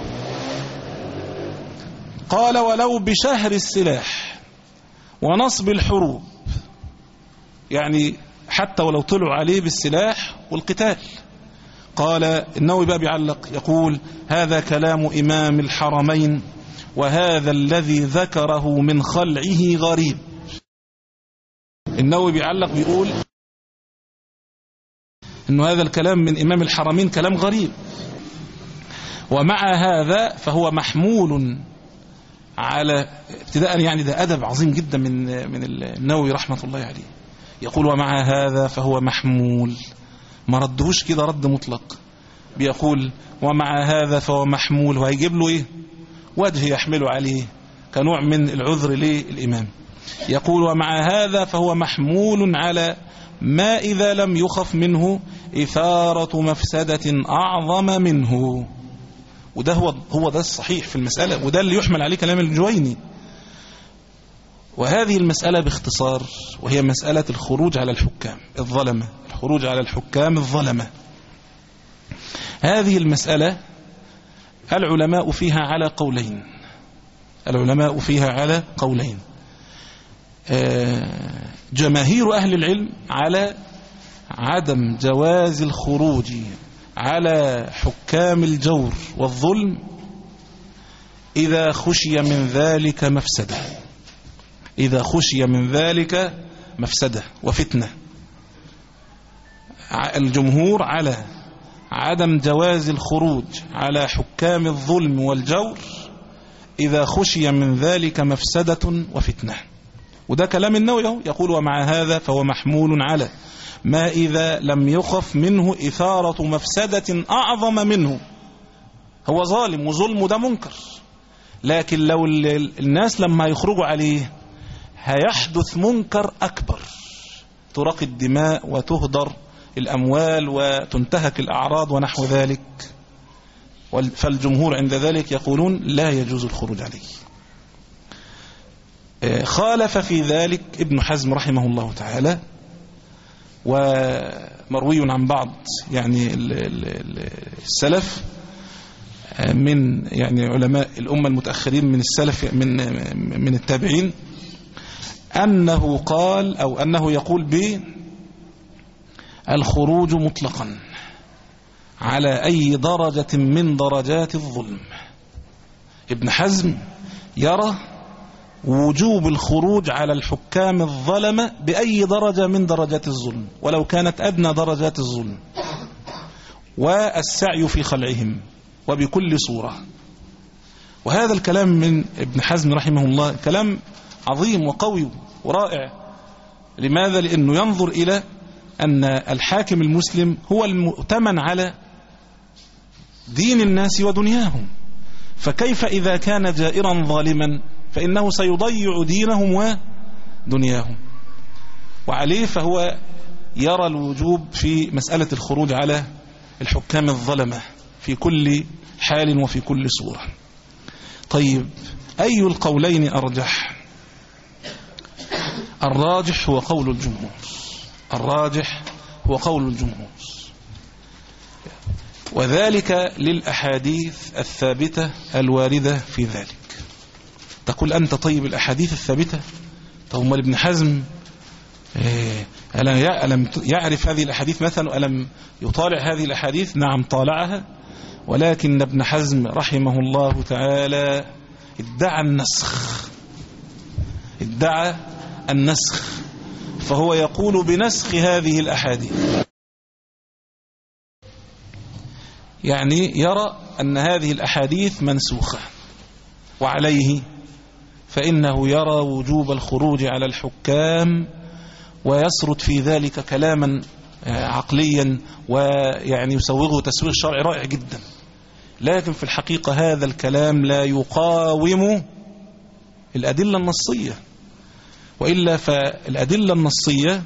قال ولو بشهر السلاح ونصب الحروب، يعني حتى ولو طلعوا عليه بالسلاح والقتال. قال النووي بقى بيعلق يقول هذا كلام إمام الحرمين، وهذا الذي ذكره من خلعه غريب. النووي بيعلق بيقول إنه هذا الكلام من إمام الحرمين كلام غريب، ومع هذا فهو محمول على ابتداء، يعني ده أدب عظيم جدا من من النووي رحمة الله عليه. يقول ومع هذا فهو محمول، ما ردهوش كده رد مطلق، بيقول ومع هذا فهو محمول، وهيجيب له ايه وجه يحمله عليه كنوع من العذر للإمام. يقول ومع هذا فهو محمول على ما إذا لم يخف منه إثارة مفسدة أعظم منه. وده هو هو ده الصحيح في المسألة، وده اللي يحمل عليه كلام الجويني. وهذه المسألة باختصار وهي مسألة الخروج على الحكام الظلمة، الخروج على الحكام الظلمة. هذه المسألة العلماء فيها على قولين، العلماء فيها على قولين. جماهير أهل العلم على عدم جواز الخروج على حكام الجور والظلم إذا خشي من ذلك مفسدة، إذا خشي من ذلك مفسدة وفتنة. الجمهور على عدم جواز الخروج على حكام الظلم والجور إذا خشي من ذلك مفسدة وفتنة. وده كلام النووي يقول ومع هذا فهو محمول على ما إذا لم يخف منه إثارة مفسدة أعظم منه. هو ظالم وظلمه ده منكر، لكن لو الناس لما يخرجوا عليه هيحدث منكر أكبر، تراق الدماء وتهدر الأموال وتنتهك الأعراض ونحو ذلك. فالجمهور عند ذلك يقولون لا يجوز الخروج عليه. خالف في ذلك ابن حزم رحمه الله تعالى، ومروي عن بعض يعني السلف من يعني علماء الأمة المتأخرين من السلف من من التابعين أنه قال أو أنه يقول بالخروج مطلقا على أي درجة من درجات الظلم. ابن حزم يرى وجوب الخروج على الحكام الظلمة بأي درجة من درجات الظلم ولو كانت أدنى درجات الظلم، والسعي في خلعهم وبكل صورة. وهذا الكلام من ابن حزم رحمه الله كلام عظيم وقوي ورائع. لماذا؟ لأنه ينظر إلى أن الحاكم المسلم هو المؤتمن على دين الناس ودنياهم، فكيف إذا كان جائرا ظالما فإنه سيضيع دينهم ودنياهم. وعليه فهو يرى الوجوب في مسألة الخروج على الحكام الظلمة في كل حال وفي كل صورة. طيب أي القولين أرجح؟ الراجح هو قول الجمهور، الراجح هو قول الجمهور، وذلك للأحاديث الثابتة الواردة في ذلك. تقول أنت طيب الأحاديث الثابتة، طب ما ابن حزم ألم يعرف هذه الأحاديث مثلا، ألم يطالع هذه الأحاديث؟ نعم طالعها، ولكن ابن حزم رحمه الله تعالى ادعى النسخ، ادعى النسخ، فهو يقول بنسخ هذه الأحاديث، يعني يرى أن هذه الأحاديث منسوخة، وعليه فإنه يرى وجوب الخروج على الحكام ويسرد في ذلك كلاما عقليا ويعني يسوغه تسويغ شرعي رائع جدا، لكن في الحقيقة هذا الكلام لا يقاوم الأدلة النصية، وإلا فالأدلة النصية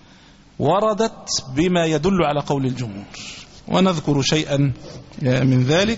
وردت بما يدل على قول الجمهور، ونذكر شيئا من ذلك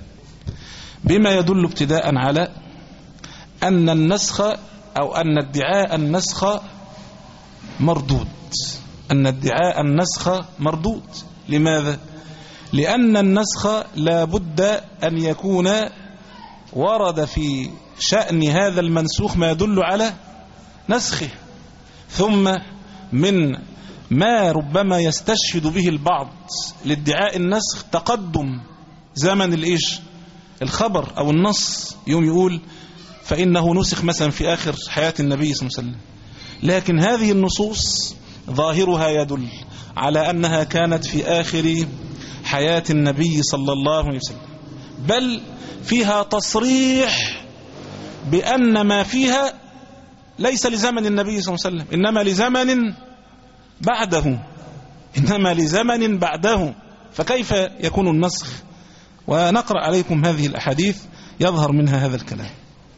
بما يدل ابتداء على أن النسخ أو أن ادعاء النسخ مردود، أن ادعاء النسخ مردود. لماذا؟ لأن النسخ لا بد أن يكون ورد في شأن هذا المنسوخ ما يدل على نسخه، ثم من ما ربما يستشهد به البعض لادعاء النسخ تقدم زمن الإيش الخبر أو النص، يوم يقول فإنه نسخ مثلا في آخر حياة النبي صلى الله عليه وسلم، لكن هذه النصوص ظاهرها يدل على أنها كانت في آخر حياة النبي صلى الله عليه وسلم، بل فيها تصريح بأن ما فيها ليس لزمن النبي صلى الله عليه وسلم، إنما لزمن بعده، إنما لزمن بعده، فكيف يكون النسخ؟ ونقرأ عليكم هذه الأحاديث يظهر منها هذا الكلام.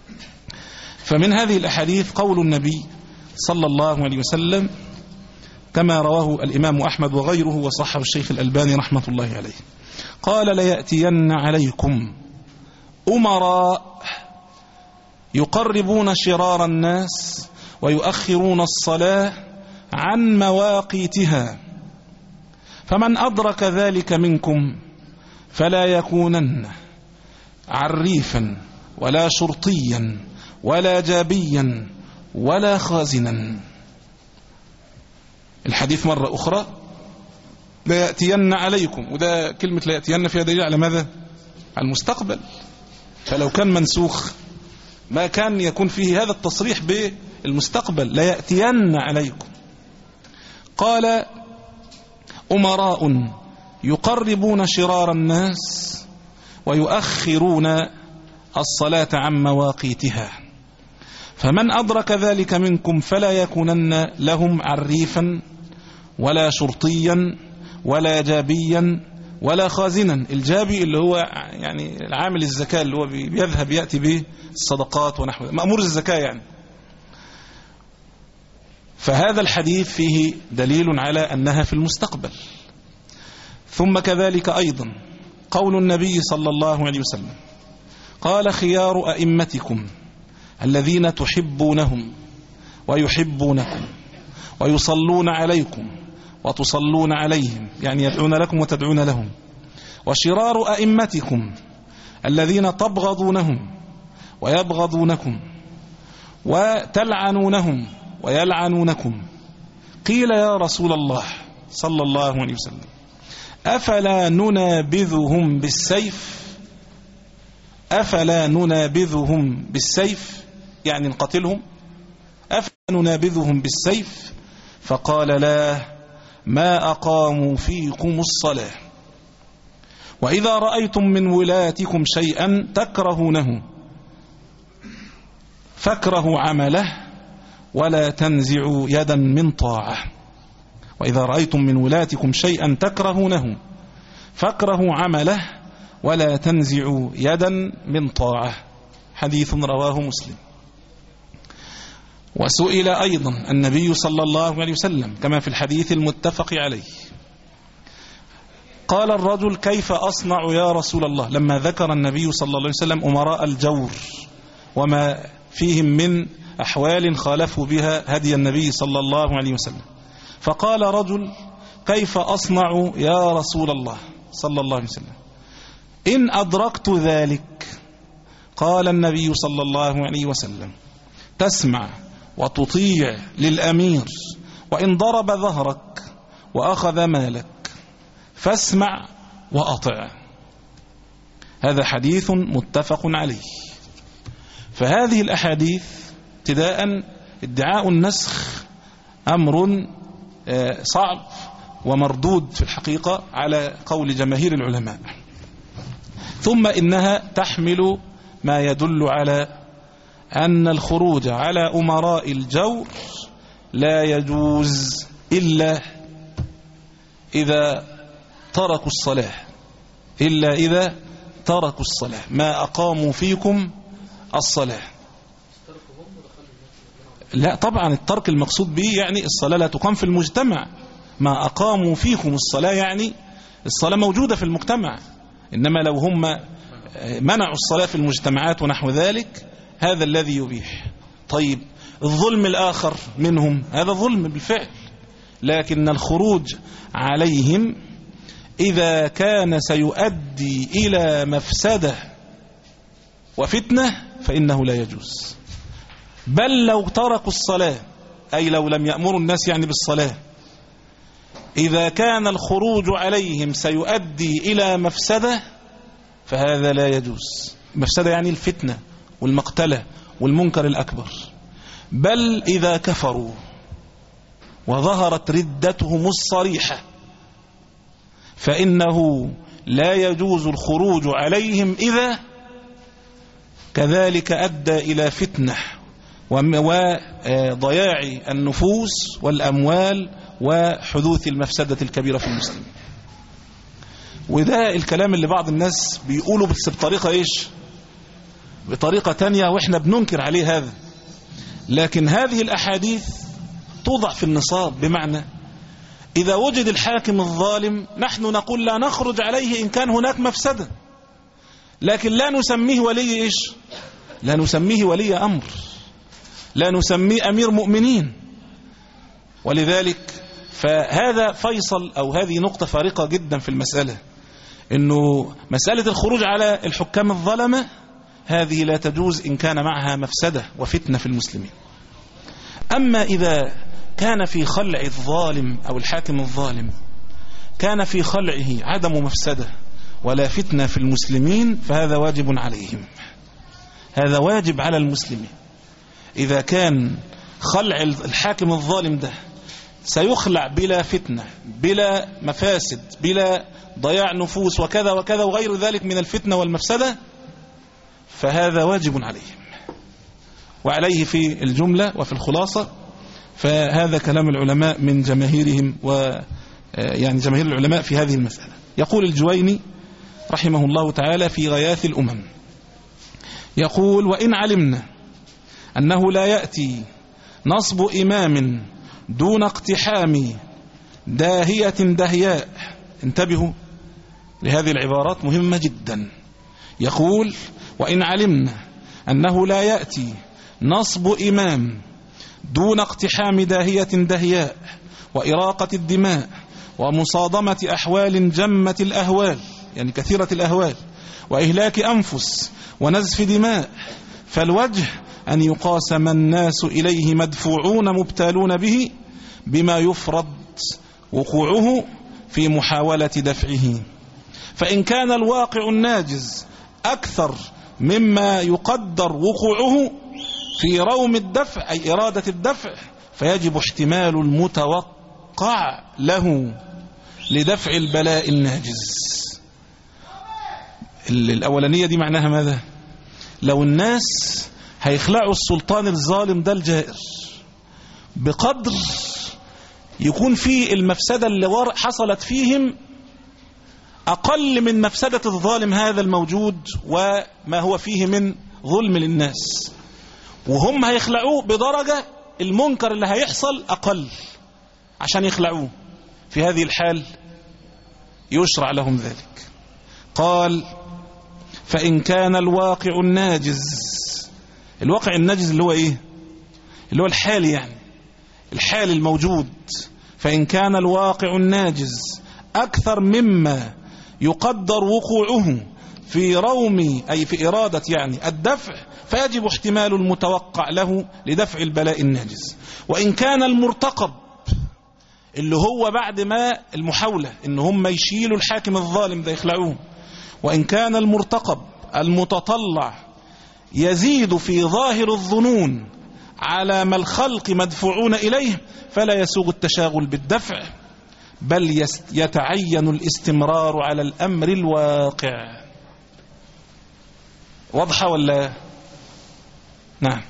فمن هذه الأحاديث قول النبي صلى الله عليه وسلم كما رواه الإمام أحمد وغيره وصححه الشيخ الألباني رحمة الله عليه، قال ليأتين عليكم أمراء يقربون شرار الناس ويؤخرون الصلاة عن مواقيتها، فمن أدرك ذلك منكم فلا يكونن عريفا ولا شرطيا ولا جابيا ولا خازنا. الحديث مرة أخرى لا يأتين عليكم، وده كلمة لا يأتين فيها دليل على ماذا؟ على المستقبل، فلو كان منسوخ ما كان يكون فيه هذا التصريح بالمستقبل، لا يأتين عليكم. قال أمراء يقربون شرار الناس ويؤخرون الصلاة عن مواقيتها، فمن أدرك ذلك منكم فلا يكونن لهم عريفا ولا شرطيا ولا جابيا ولا خازنا. الجابي اللي هو يعني العامل الزكاة اللي هو بيذهب يأتي به الصدقات ونحوه، مأمور الزكاة يعني. فهذا الحديث فيه دليل على أنها في المستقبل. ثم كذلك أيضا قول النبي صلى الله عليه وسلم قال خيار أئمتكم الذين تحبونهم ويحبونكم ويصلون عليكم وتصلون عليهم، يعني يدعون لكم وتدعون لهم، وشرار أئمتكم الذين تبغضونهم ويبغضونكم وتلعنونهم ويلعنونكم. قيل يا رسول الله صلى الله عليه وسلم أفلا ننابذهم بالسيف؟ أفلا ننابذهم بالسيف يعني نقتلهم؟ أفلا ننابذهم بالسيف؟ فقال لا، ما أقاموا فيكم الصلاة، وإذا رأيتم من ولاتكم شيئا تكرهونه فاكرهوا عمله ولا تنزعوا يدا من طاعة. وإذا رأيتم من ولاتكم شيئا تكرهونه فاكرهوا عمله ولا تنزعوا يدا من طاعة. حديث رواه مسلم. وسئل أيضا النبي صلى الله عليه وسلم كما في الحديث المتفق عليه، قال الرجل كيف أصنع يا رسول الله، لما ذكر النبي صلى الله عليه وسلم أمراء الجور وما فيهم من أحوال خالفوا بها هدي النبي صلى الله عليه وسلم، فقال رجل كيف أصنع يا رسول الله صلى الله عليه وسلم إن أدركت ذلك؟ قال النبي صلى الله عليه وسلم تسمع وتطيع للأمير وإن ضرب ظهرك وأخذ مالك فاسمع وأطع. هذا حديث متفق عليه. فهذه الأحاديث ابتداء ادعاء النسخ أمر صعب ومردود في الحقيقة على قول جماهير العلماء، ثم إنها تحمل ما يدل على أن الخروج على أمراء الجور لا يجوز إلا إذا تركوا الصلاة، إلا إذا تركوا الصلاة، ما أقاموا فيكم الصلاة. لا طبعا الترك المقصود به يعني الصلاة لا تقام في المجتمع، ما أقاموا فيكم الصلاة يعني الصلاة موجودة في المجتمع، إنما لو هم منعوا الصلاة في المجتمعات ونحو ذلك هذا الذي يبيح. طيب الظلم الآخر منهم هذا ظلم بالفعل، لكن الخروج عليهم إذا كان سيؤدي إلى مفسدة وفتنة فإنه لا يجوز. بل لو تركوا الصلاة، أي لو لم يأمروا الناس يعني بالصلاة، إذا كان الخروج عليهم سيؤدي إلى مفسدة فهذا لا يجوز. مفسدة يعني الفتنة والمقتلة والمنكر الأكبر. بل إذا كفروا وظهرت ردتهم الصريحة فإنه لا يجوز الخروج عليهم إذا كذلك أدى إلى فتنة وضياع النفوس والأموال وحدوث المفسدة الكبيرة في المسلمين. وده الكلام اللي بعض الناس بيقولوا بس بطريقة إيش؟ بطريقة تانية وإحنا بننكر عليه هذا. لكن هذه الأحاديث توضع في النصاب، بمعنى إذا وجد الحاكم الظالم نحن نقول لا نخرج عليه إن كان هناك مفسدة، لكن لا نسميه ولي إيش؟ لا نسميه ولي أمر، لا نسميه أمير مؤمنين. ولذلك فهذا فيصل أو هذه نقطة فارقة جدا في المسألة، إنه مسألة الخروج على الحكام الظلمة هذه لا تجوز إن كان معها مفسدة وفتنة في المسلمين. أما إذا كان في خلع الظالم أو الحاكم الظالم كان في خلعه عدم مفسدة ولا فتنة في المسلمين فهذا واجب عليهم، هذا واجب على المسلمين. إذا كان خلع الحاكم الظالم ده سيخلع بلا فتنة بلا مفاسد بلا ضياع نفوس وكذا وكذا وغير ذلك من الفتنة والمفسدة فهذا واجب عليهم. وعليه في الجملة وفي الخلاصة فهذا كلام العلماء من جماهيرهم ويعني جماهير العلماء في هذه المسألة. يقول الجويني رحمه الله تعالى في غياث الأمم، يقول وإن علمنا أنه لا يأتي نصب إمام دون اقتحام داهية دهياء. انتبهوا لهذه العبارات مهمة جدا. يقول وإن علمنا أنه لا يأتي نصب إمام دون اقتحام داهية دهياء وإراقة الدماء ومصادمة أحوال جمة الأهوال يعني كثيرة الأهوال وإهلاك أنفس ونزف دماء، فالوجه أن يقاسم الناس إليه مدفوعون مبتالون به بما يفرض وقوعه في محاولة دفعه. فإن كان الواقع الناجز أكثر مما يقدر وقوعه في روم الدفع أي إرادة الدفع فيجب احتمال المتوقع له لدفع البلاء الناجز. الأولانية دي معناها ماذا؟ لو الناس هيخلعوا السلطان الظالم ده الجائر بقدر يكون فيه المفسدة اللي حصلت فيهم أقل من مفسدة الظالم هذا الموجود وما هو فيه من ظلم للناس، وهم هيخلعوه بدرجة المنكر اللي هيحصل أقل عشان يخلعوه. في هذه الحال يشرع لهم ذلك. قال: فإن كان الواقع الناجز، الواقع الناجز اللي هو إيه؟ اللي هو الحالي، يعني الحال الموجود. فإن كان الواقع الناجز أكثر مما يقدر وقوعه في روم، أي في إرادة يعني الدفع، فيجب احتمال المتوقع له لدفع البلاء الناجز. وإن كان المرتقب اللي هو بعد ما المحاولة إن هم يشيلوا الحاكم الظالم ده يخلعوه، وإن كان المرتقب المتطلع يزيد في ظاهر الظنون على ما الخلق مدفوعون إليه، فلا يسوغ التشاغل بالدفع، بل يتعين الاستمرار على الأمر الواقع. واضحة ولا؟ نعم.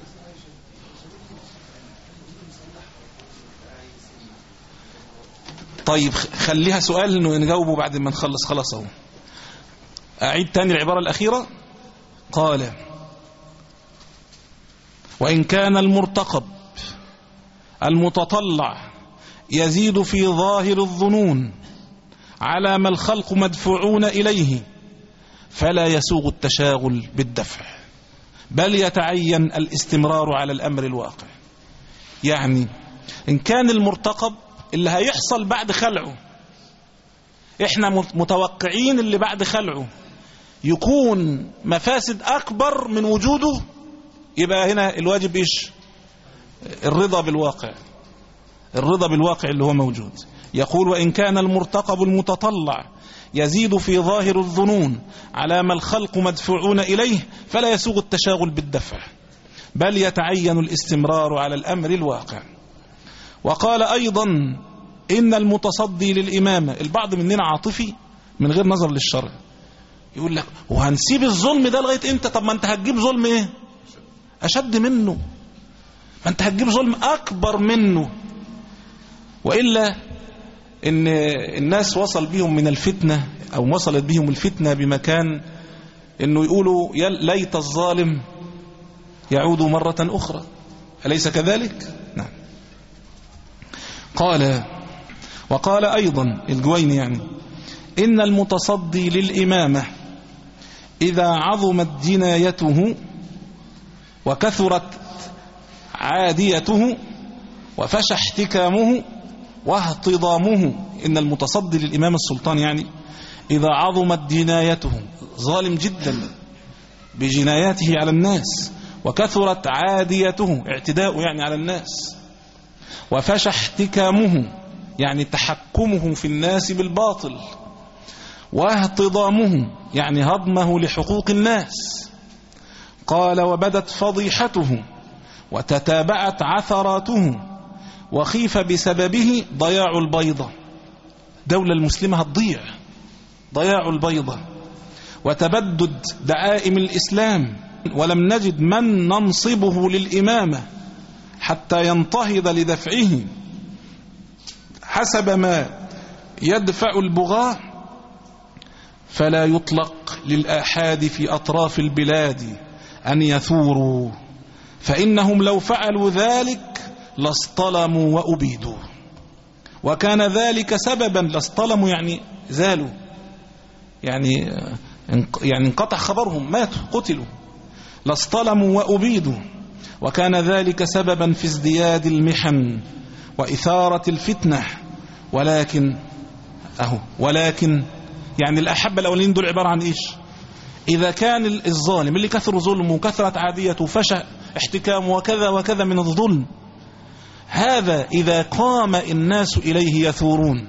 طيب خليها سؤال انه نجاوبه بعد ما نخلص. خلاص اهو. اعيد تاني العبارة الاخيرة. قال: وإن كان المرتقب المتطلع يزيد في ظاهر الظنون على ما الخلق مدفوعون إليه، فلا يسوغ التشاغل بالدفع، بل يتعين الاستمرار على الأمر الواقع. يعني إن كان المرتقب اللي هيحصل بعد خلعه، إحنا متوقعين اللي بعد خلعه يكون مفاسد أكبر من وجوده، يبقى هنا الواجب إيش؟ الرضا بالواقع، الرضا بالواقع اللي هو موجود. يقول: وإن كان المرتقب المتطلع يزيد في ظاهر الظنون على ما الخلق مدفوعون إليه، فلا يسوغ التشاغل بالدفع، بل يتعين الاستمرار على الأمر الواقع. وقال أيضا: إن المتصدي للإمامة، البعض مننا عاطفي من غير نظر للشرع، يقول لك وهنسيب الظلم ده لغاية إمتى؟ طب ما أنت هتجيب ظلم إيه أشد منه، ما أنت هتجيب ظلم أكبر منه. وإلا إن الناس وصل بهم من الفتنة، أو وصلت بهم الفتنة بمكان إنه يقولوا ليت الظالم يعود مرة أخرى. أليس كذلك؟ نعم. قال: وقال أيضا الجويني يعني: إن المتصدي للإمامة إذا عظمت جنايته وكثرت عاديته وفشى احتكامه واهتضامه، إن المتصدي للإمام السلطان يعني إذا عظمت جنايته، ظالم جدا بجناياته على الناس، وكثرت عاديته، اعتداؤه يعني على الناس، وفشى احتكامه يعني تحكمه في الناس بالباطل، واهتضامه يعني هضمه لحقوق الناس. قال: وبدت فضيحته وتتابعت عثراته، وخيف بسببه ضياع البيضة، دولة المسلمة هتضيع، ضياع البيضة، وتبدد دعائم الإسلام، ولم نجد من ننصبه للإمامة حتى ينتهض لدفعه حسب ما يدفع البغاة، فلا يطلق للآحاد في أطراف البلاد أن يثوروا، فإنهم لو فعلوا ذلك لاصطلموا وأبيدوا، وكان ذلك سببا، لاصطلموا يعني زالوا، يعني يعني انقطع خبرهم، ماتوا قتلوا، لاصطلموا وأبيدوا، وكان ذلك سببا في ازدياد المحن وإثارة الفتنة. ولكن أهو ولكن يعني الأحب الأولين دول عبارة عن إيش؟ إذا كان الظالم اللي كثر ظلمه وكثرت عاديته وفشى احتكامه وكذا وكذا من الظلم، هذا إذا قام الناس إليه يثورون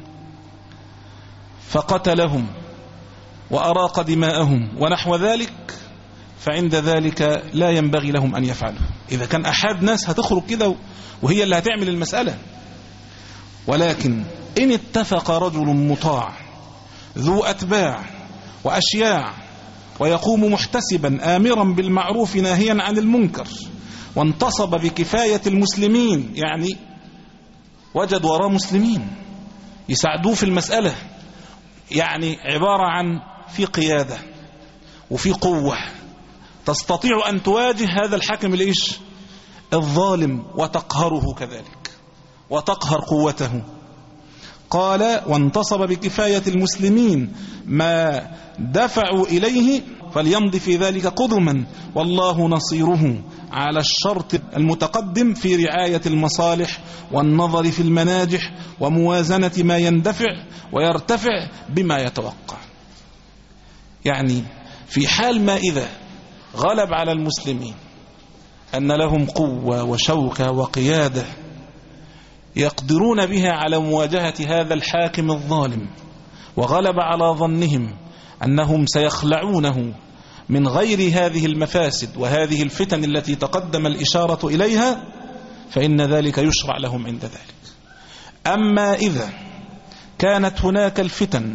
فقتلهم وأراق دماءهم ونحو ذلك، فعند ذلك لا ينبغي لهم أن يفعلوا. إذا كان أحد ناس هتخرج كده وهي اللي هتعمل المسألة. ولكن إن اتفق رجل مطاع ذو أتباع وأشياع ويقوم محتسبا آمرا بالمعروف ناهيا عن المنكر، وانتصب بكفاية المسلمين، يعني وجد وراء مسلمين يساعدوه في المسألة يعني عبارة عن في قيادة وفي قوة، تستطيع أن تواجه هذا الحاكم الإيش الظالم وتقهره كذلك وتقهر قوته. قال وانتصب بكفاية المسلمين ما دفعوا إليه فليمض في ذلك قدما والله نصيره على الشرط المتقدم في رعاية المصالح والنظر في المناجح وموازنة ما يندفع ويرتفع بما يتوقع. يعني في حال ما إذا غلب على المسلمين أن لهم قوة وشوكة وقيادة يقدرون بها على مواجهة هذا الحاكم الظالم، وغلب على ظنهم أنهم سيخلعونه من غير هذه المفاسد وهذه الفتن التي تقدم الإشارة إليها، فإن ذلك يشرع لهم عند ذلك. أما إذا كانت هناك الفتن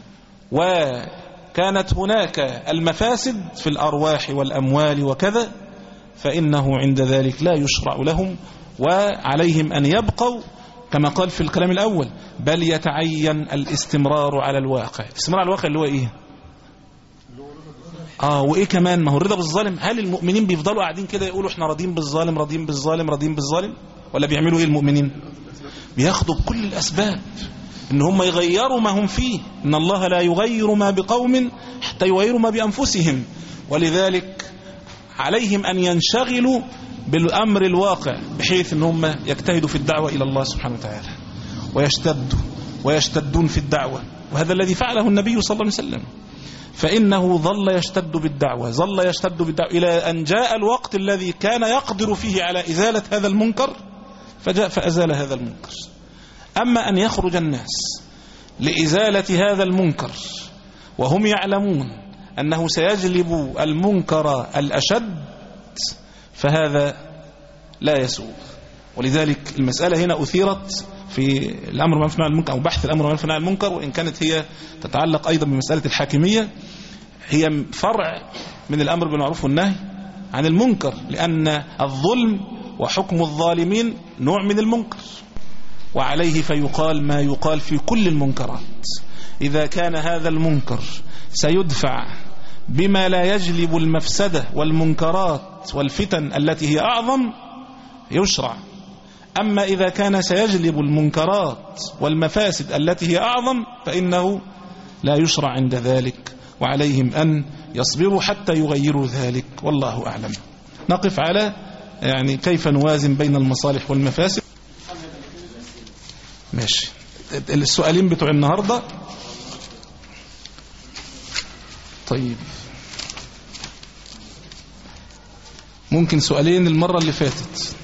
وكانت هناك المفاسد في الأرواح والأموال وكذا، فإنه عند ذلك لا يشرع لهم، وعليهم أن يبقوا كما قال في الكلام الأول، بل يتعين الاستمرار على الواقع. الاستمرار على الواقع اللي هو إيه؟ آه وإيه كمان؟ ما هو الرضا بالظالم. هل المؤمنين بيفضلوا قاعدين كده يقولوا احنا راضين بالظالم راضين بالظالم راضين بالظالم، ولا بيعملوا إيه المؤمنين؟ بياخدوا بكل الأسباب إن هم يغيروا ما هم فيه. إن الله لا يغير ما بقوم حتى يغيروا ما بأنفسهم، ولذلك عليهم أن ينشغلوا بالأمر الواقع بحيث أن هم يجتهدوا في الدعوة إلى الله سبحانه وتعالى ويشتدوا ويشتدون في الدعوة، وهذا الذي فعله النبي صلى الله عليه وسلم. فإنه ظل يشتد بالدعوة ظل يشتد بالدعوة إلى أن جاء الوقت الذي كان يقدر فيه على إزالة هذا المنكر، فجاء فأزال هذا المنكر. أما أن يخرج الناس لإزالة هذا المنكر وهم يعلمون أنه سيجلب المنكر الأشد، فهذا لا يسوغ. ولذلك المسألة هنا أثيرت في الأمر بالمعروف والنهي عن المنكر أو بحث الأمر بالمعروف والنهي عن المنكر، وإن كانت هي تتعلق أيضا بمسألة الحاكمية، هي فرع من الأمر بالمعروف والنهي عن المنكر، لأن الظلم وحكم الظالمين نوع من المنكر، وعليه فيقال ما يقال في كل المنكرات. إذا كان هذا المنكر سيدفع بما لا يجلب المفسدة والمنكرات والفتن التي هي أعظم يشرع. أما إذا كان سيجلب المنكرات والمفاسد التي هي أعظم فإنه لا يشرع عند ذلك، وعليهم أن يصبروا حتى يغيروا ذلك، والله أعلم. نقف على يعني كيف نوازن بين المصالح والمفاسد. ماشي. السؤالين بتوع النهاردة. طيب ممكن سؤالين المرة اللي فاتت.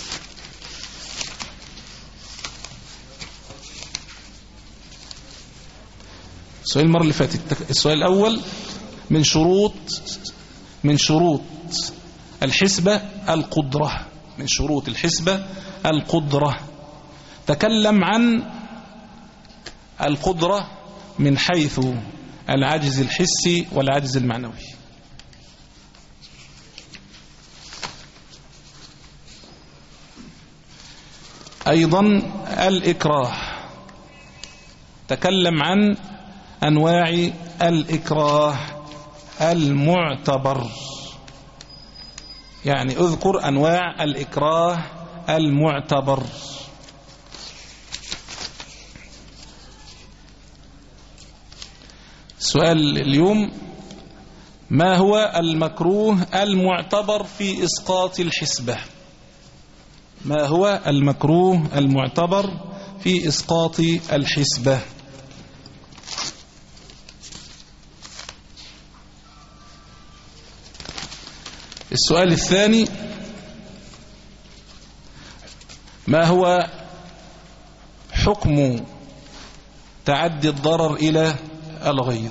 السؤال المرة اللي فاتت، السؤال الأول من شروط من شروط الحسبة القدرة من شروط الحسبة القدرة تكلم عن القدرة من حيث العجز الحسي والعجز المعنوي. أيضا الإكراه، تكلم عن أنواع الإكراه المعتبر، يعني اذكر أنواع الإكراه المعتبر. سؤال اليوم: ما هو المكروه المعتبر في إسقاط الحسبة؟ ما هو المكروه المعتبر في إسقاط الحسبة؟ السؤال الثاني: ما هو حكم تعدي الضرر إلى الغير؟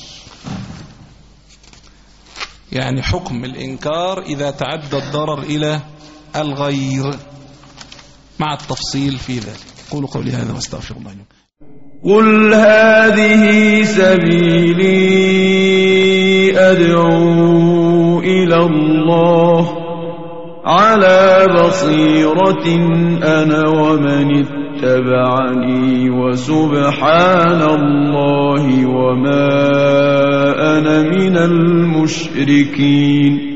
يعني حكم الإنكار إذا تعدى الضرر إلى الغير مع التفصيل في ذلك. قولوا قولي هذا واستغفر الله لكم. قل هذه سبيلي أدعو إلى الله على بصيرة أنا ومن اتبعني وسبحان الله وما أنا من المشركين.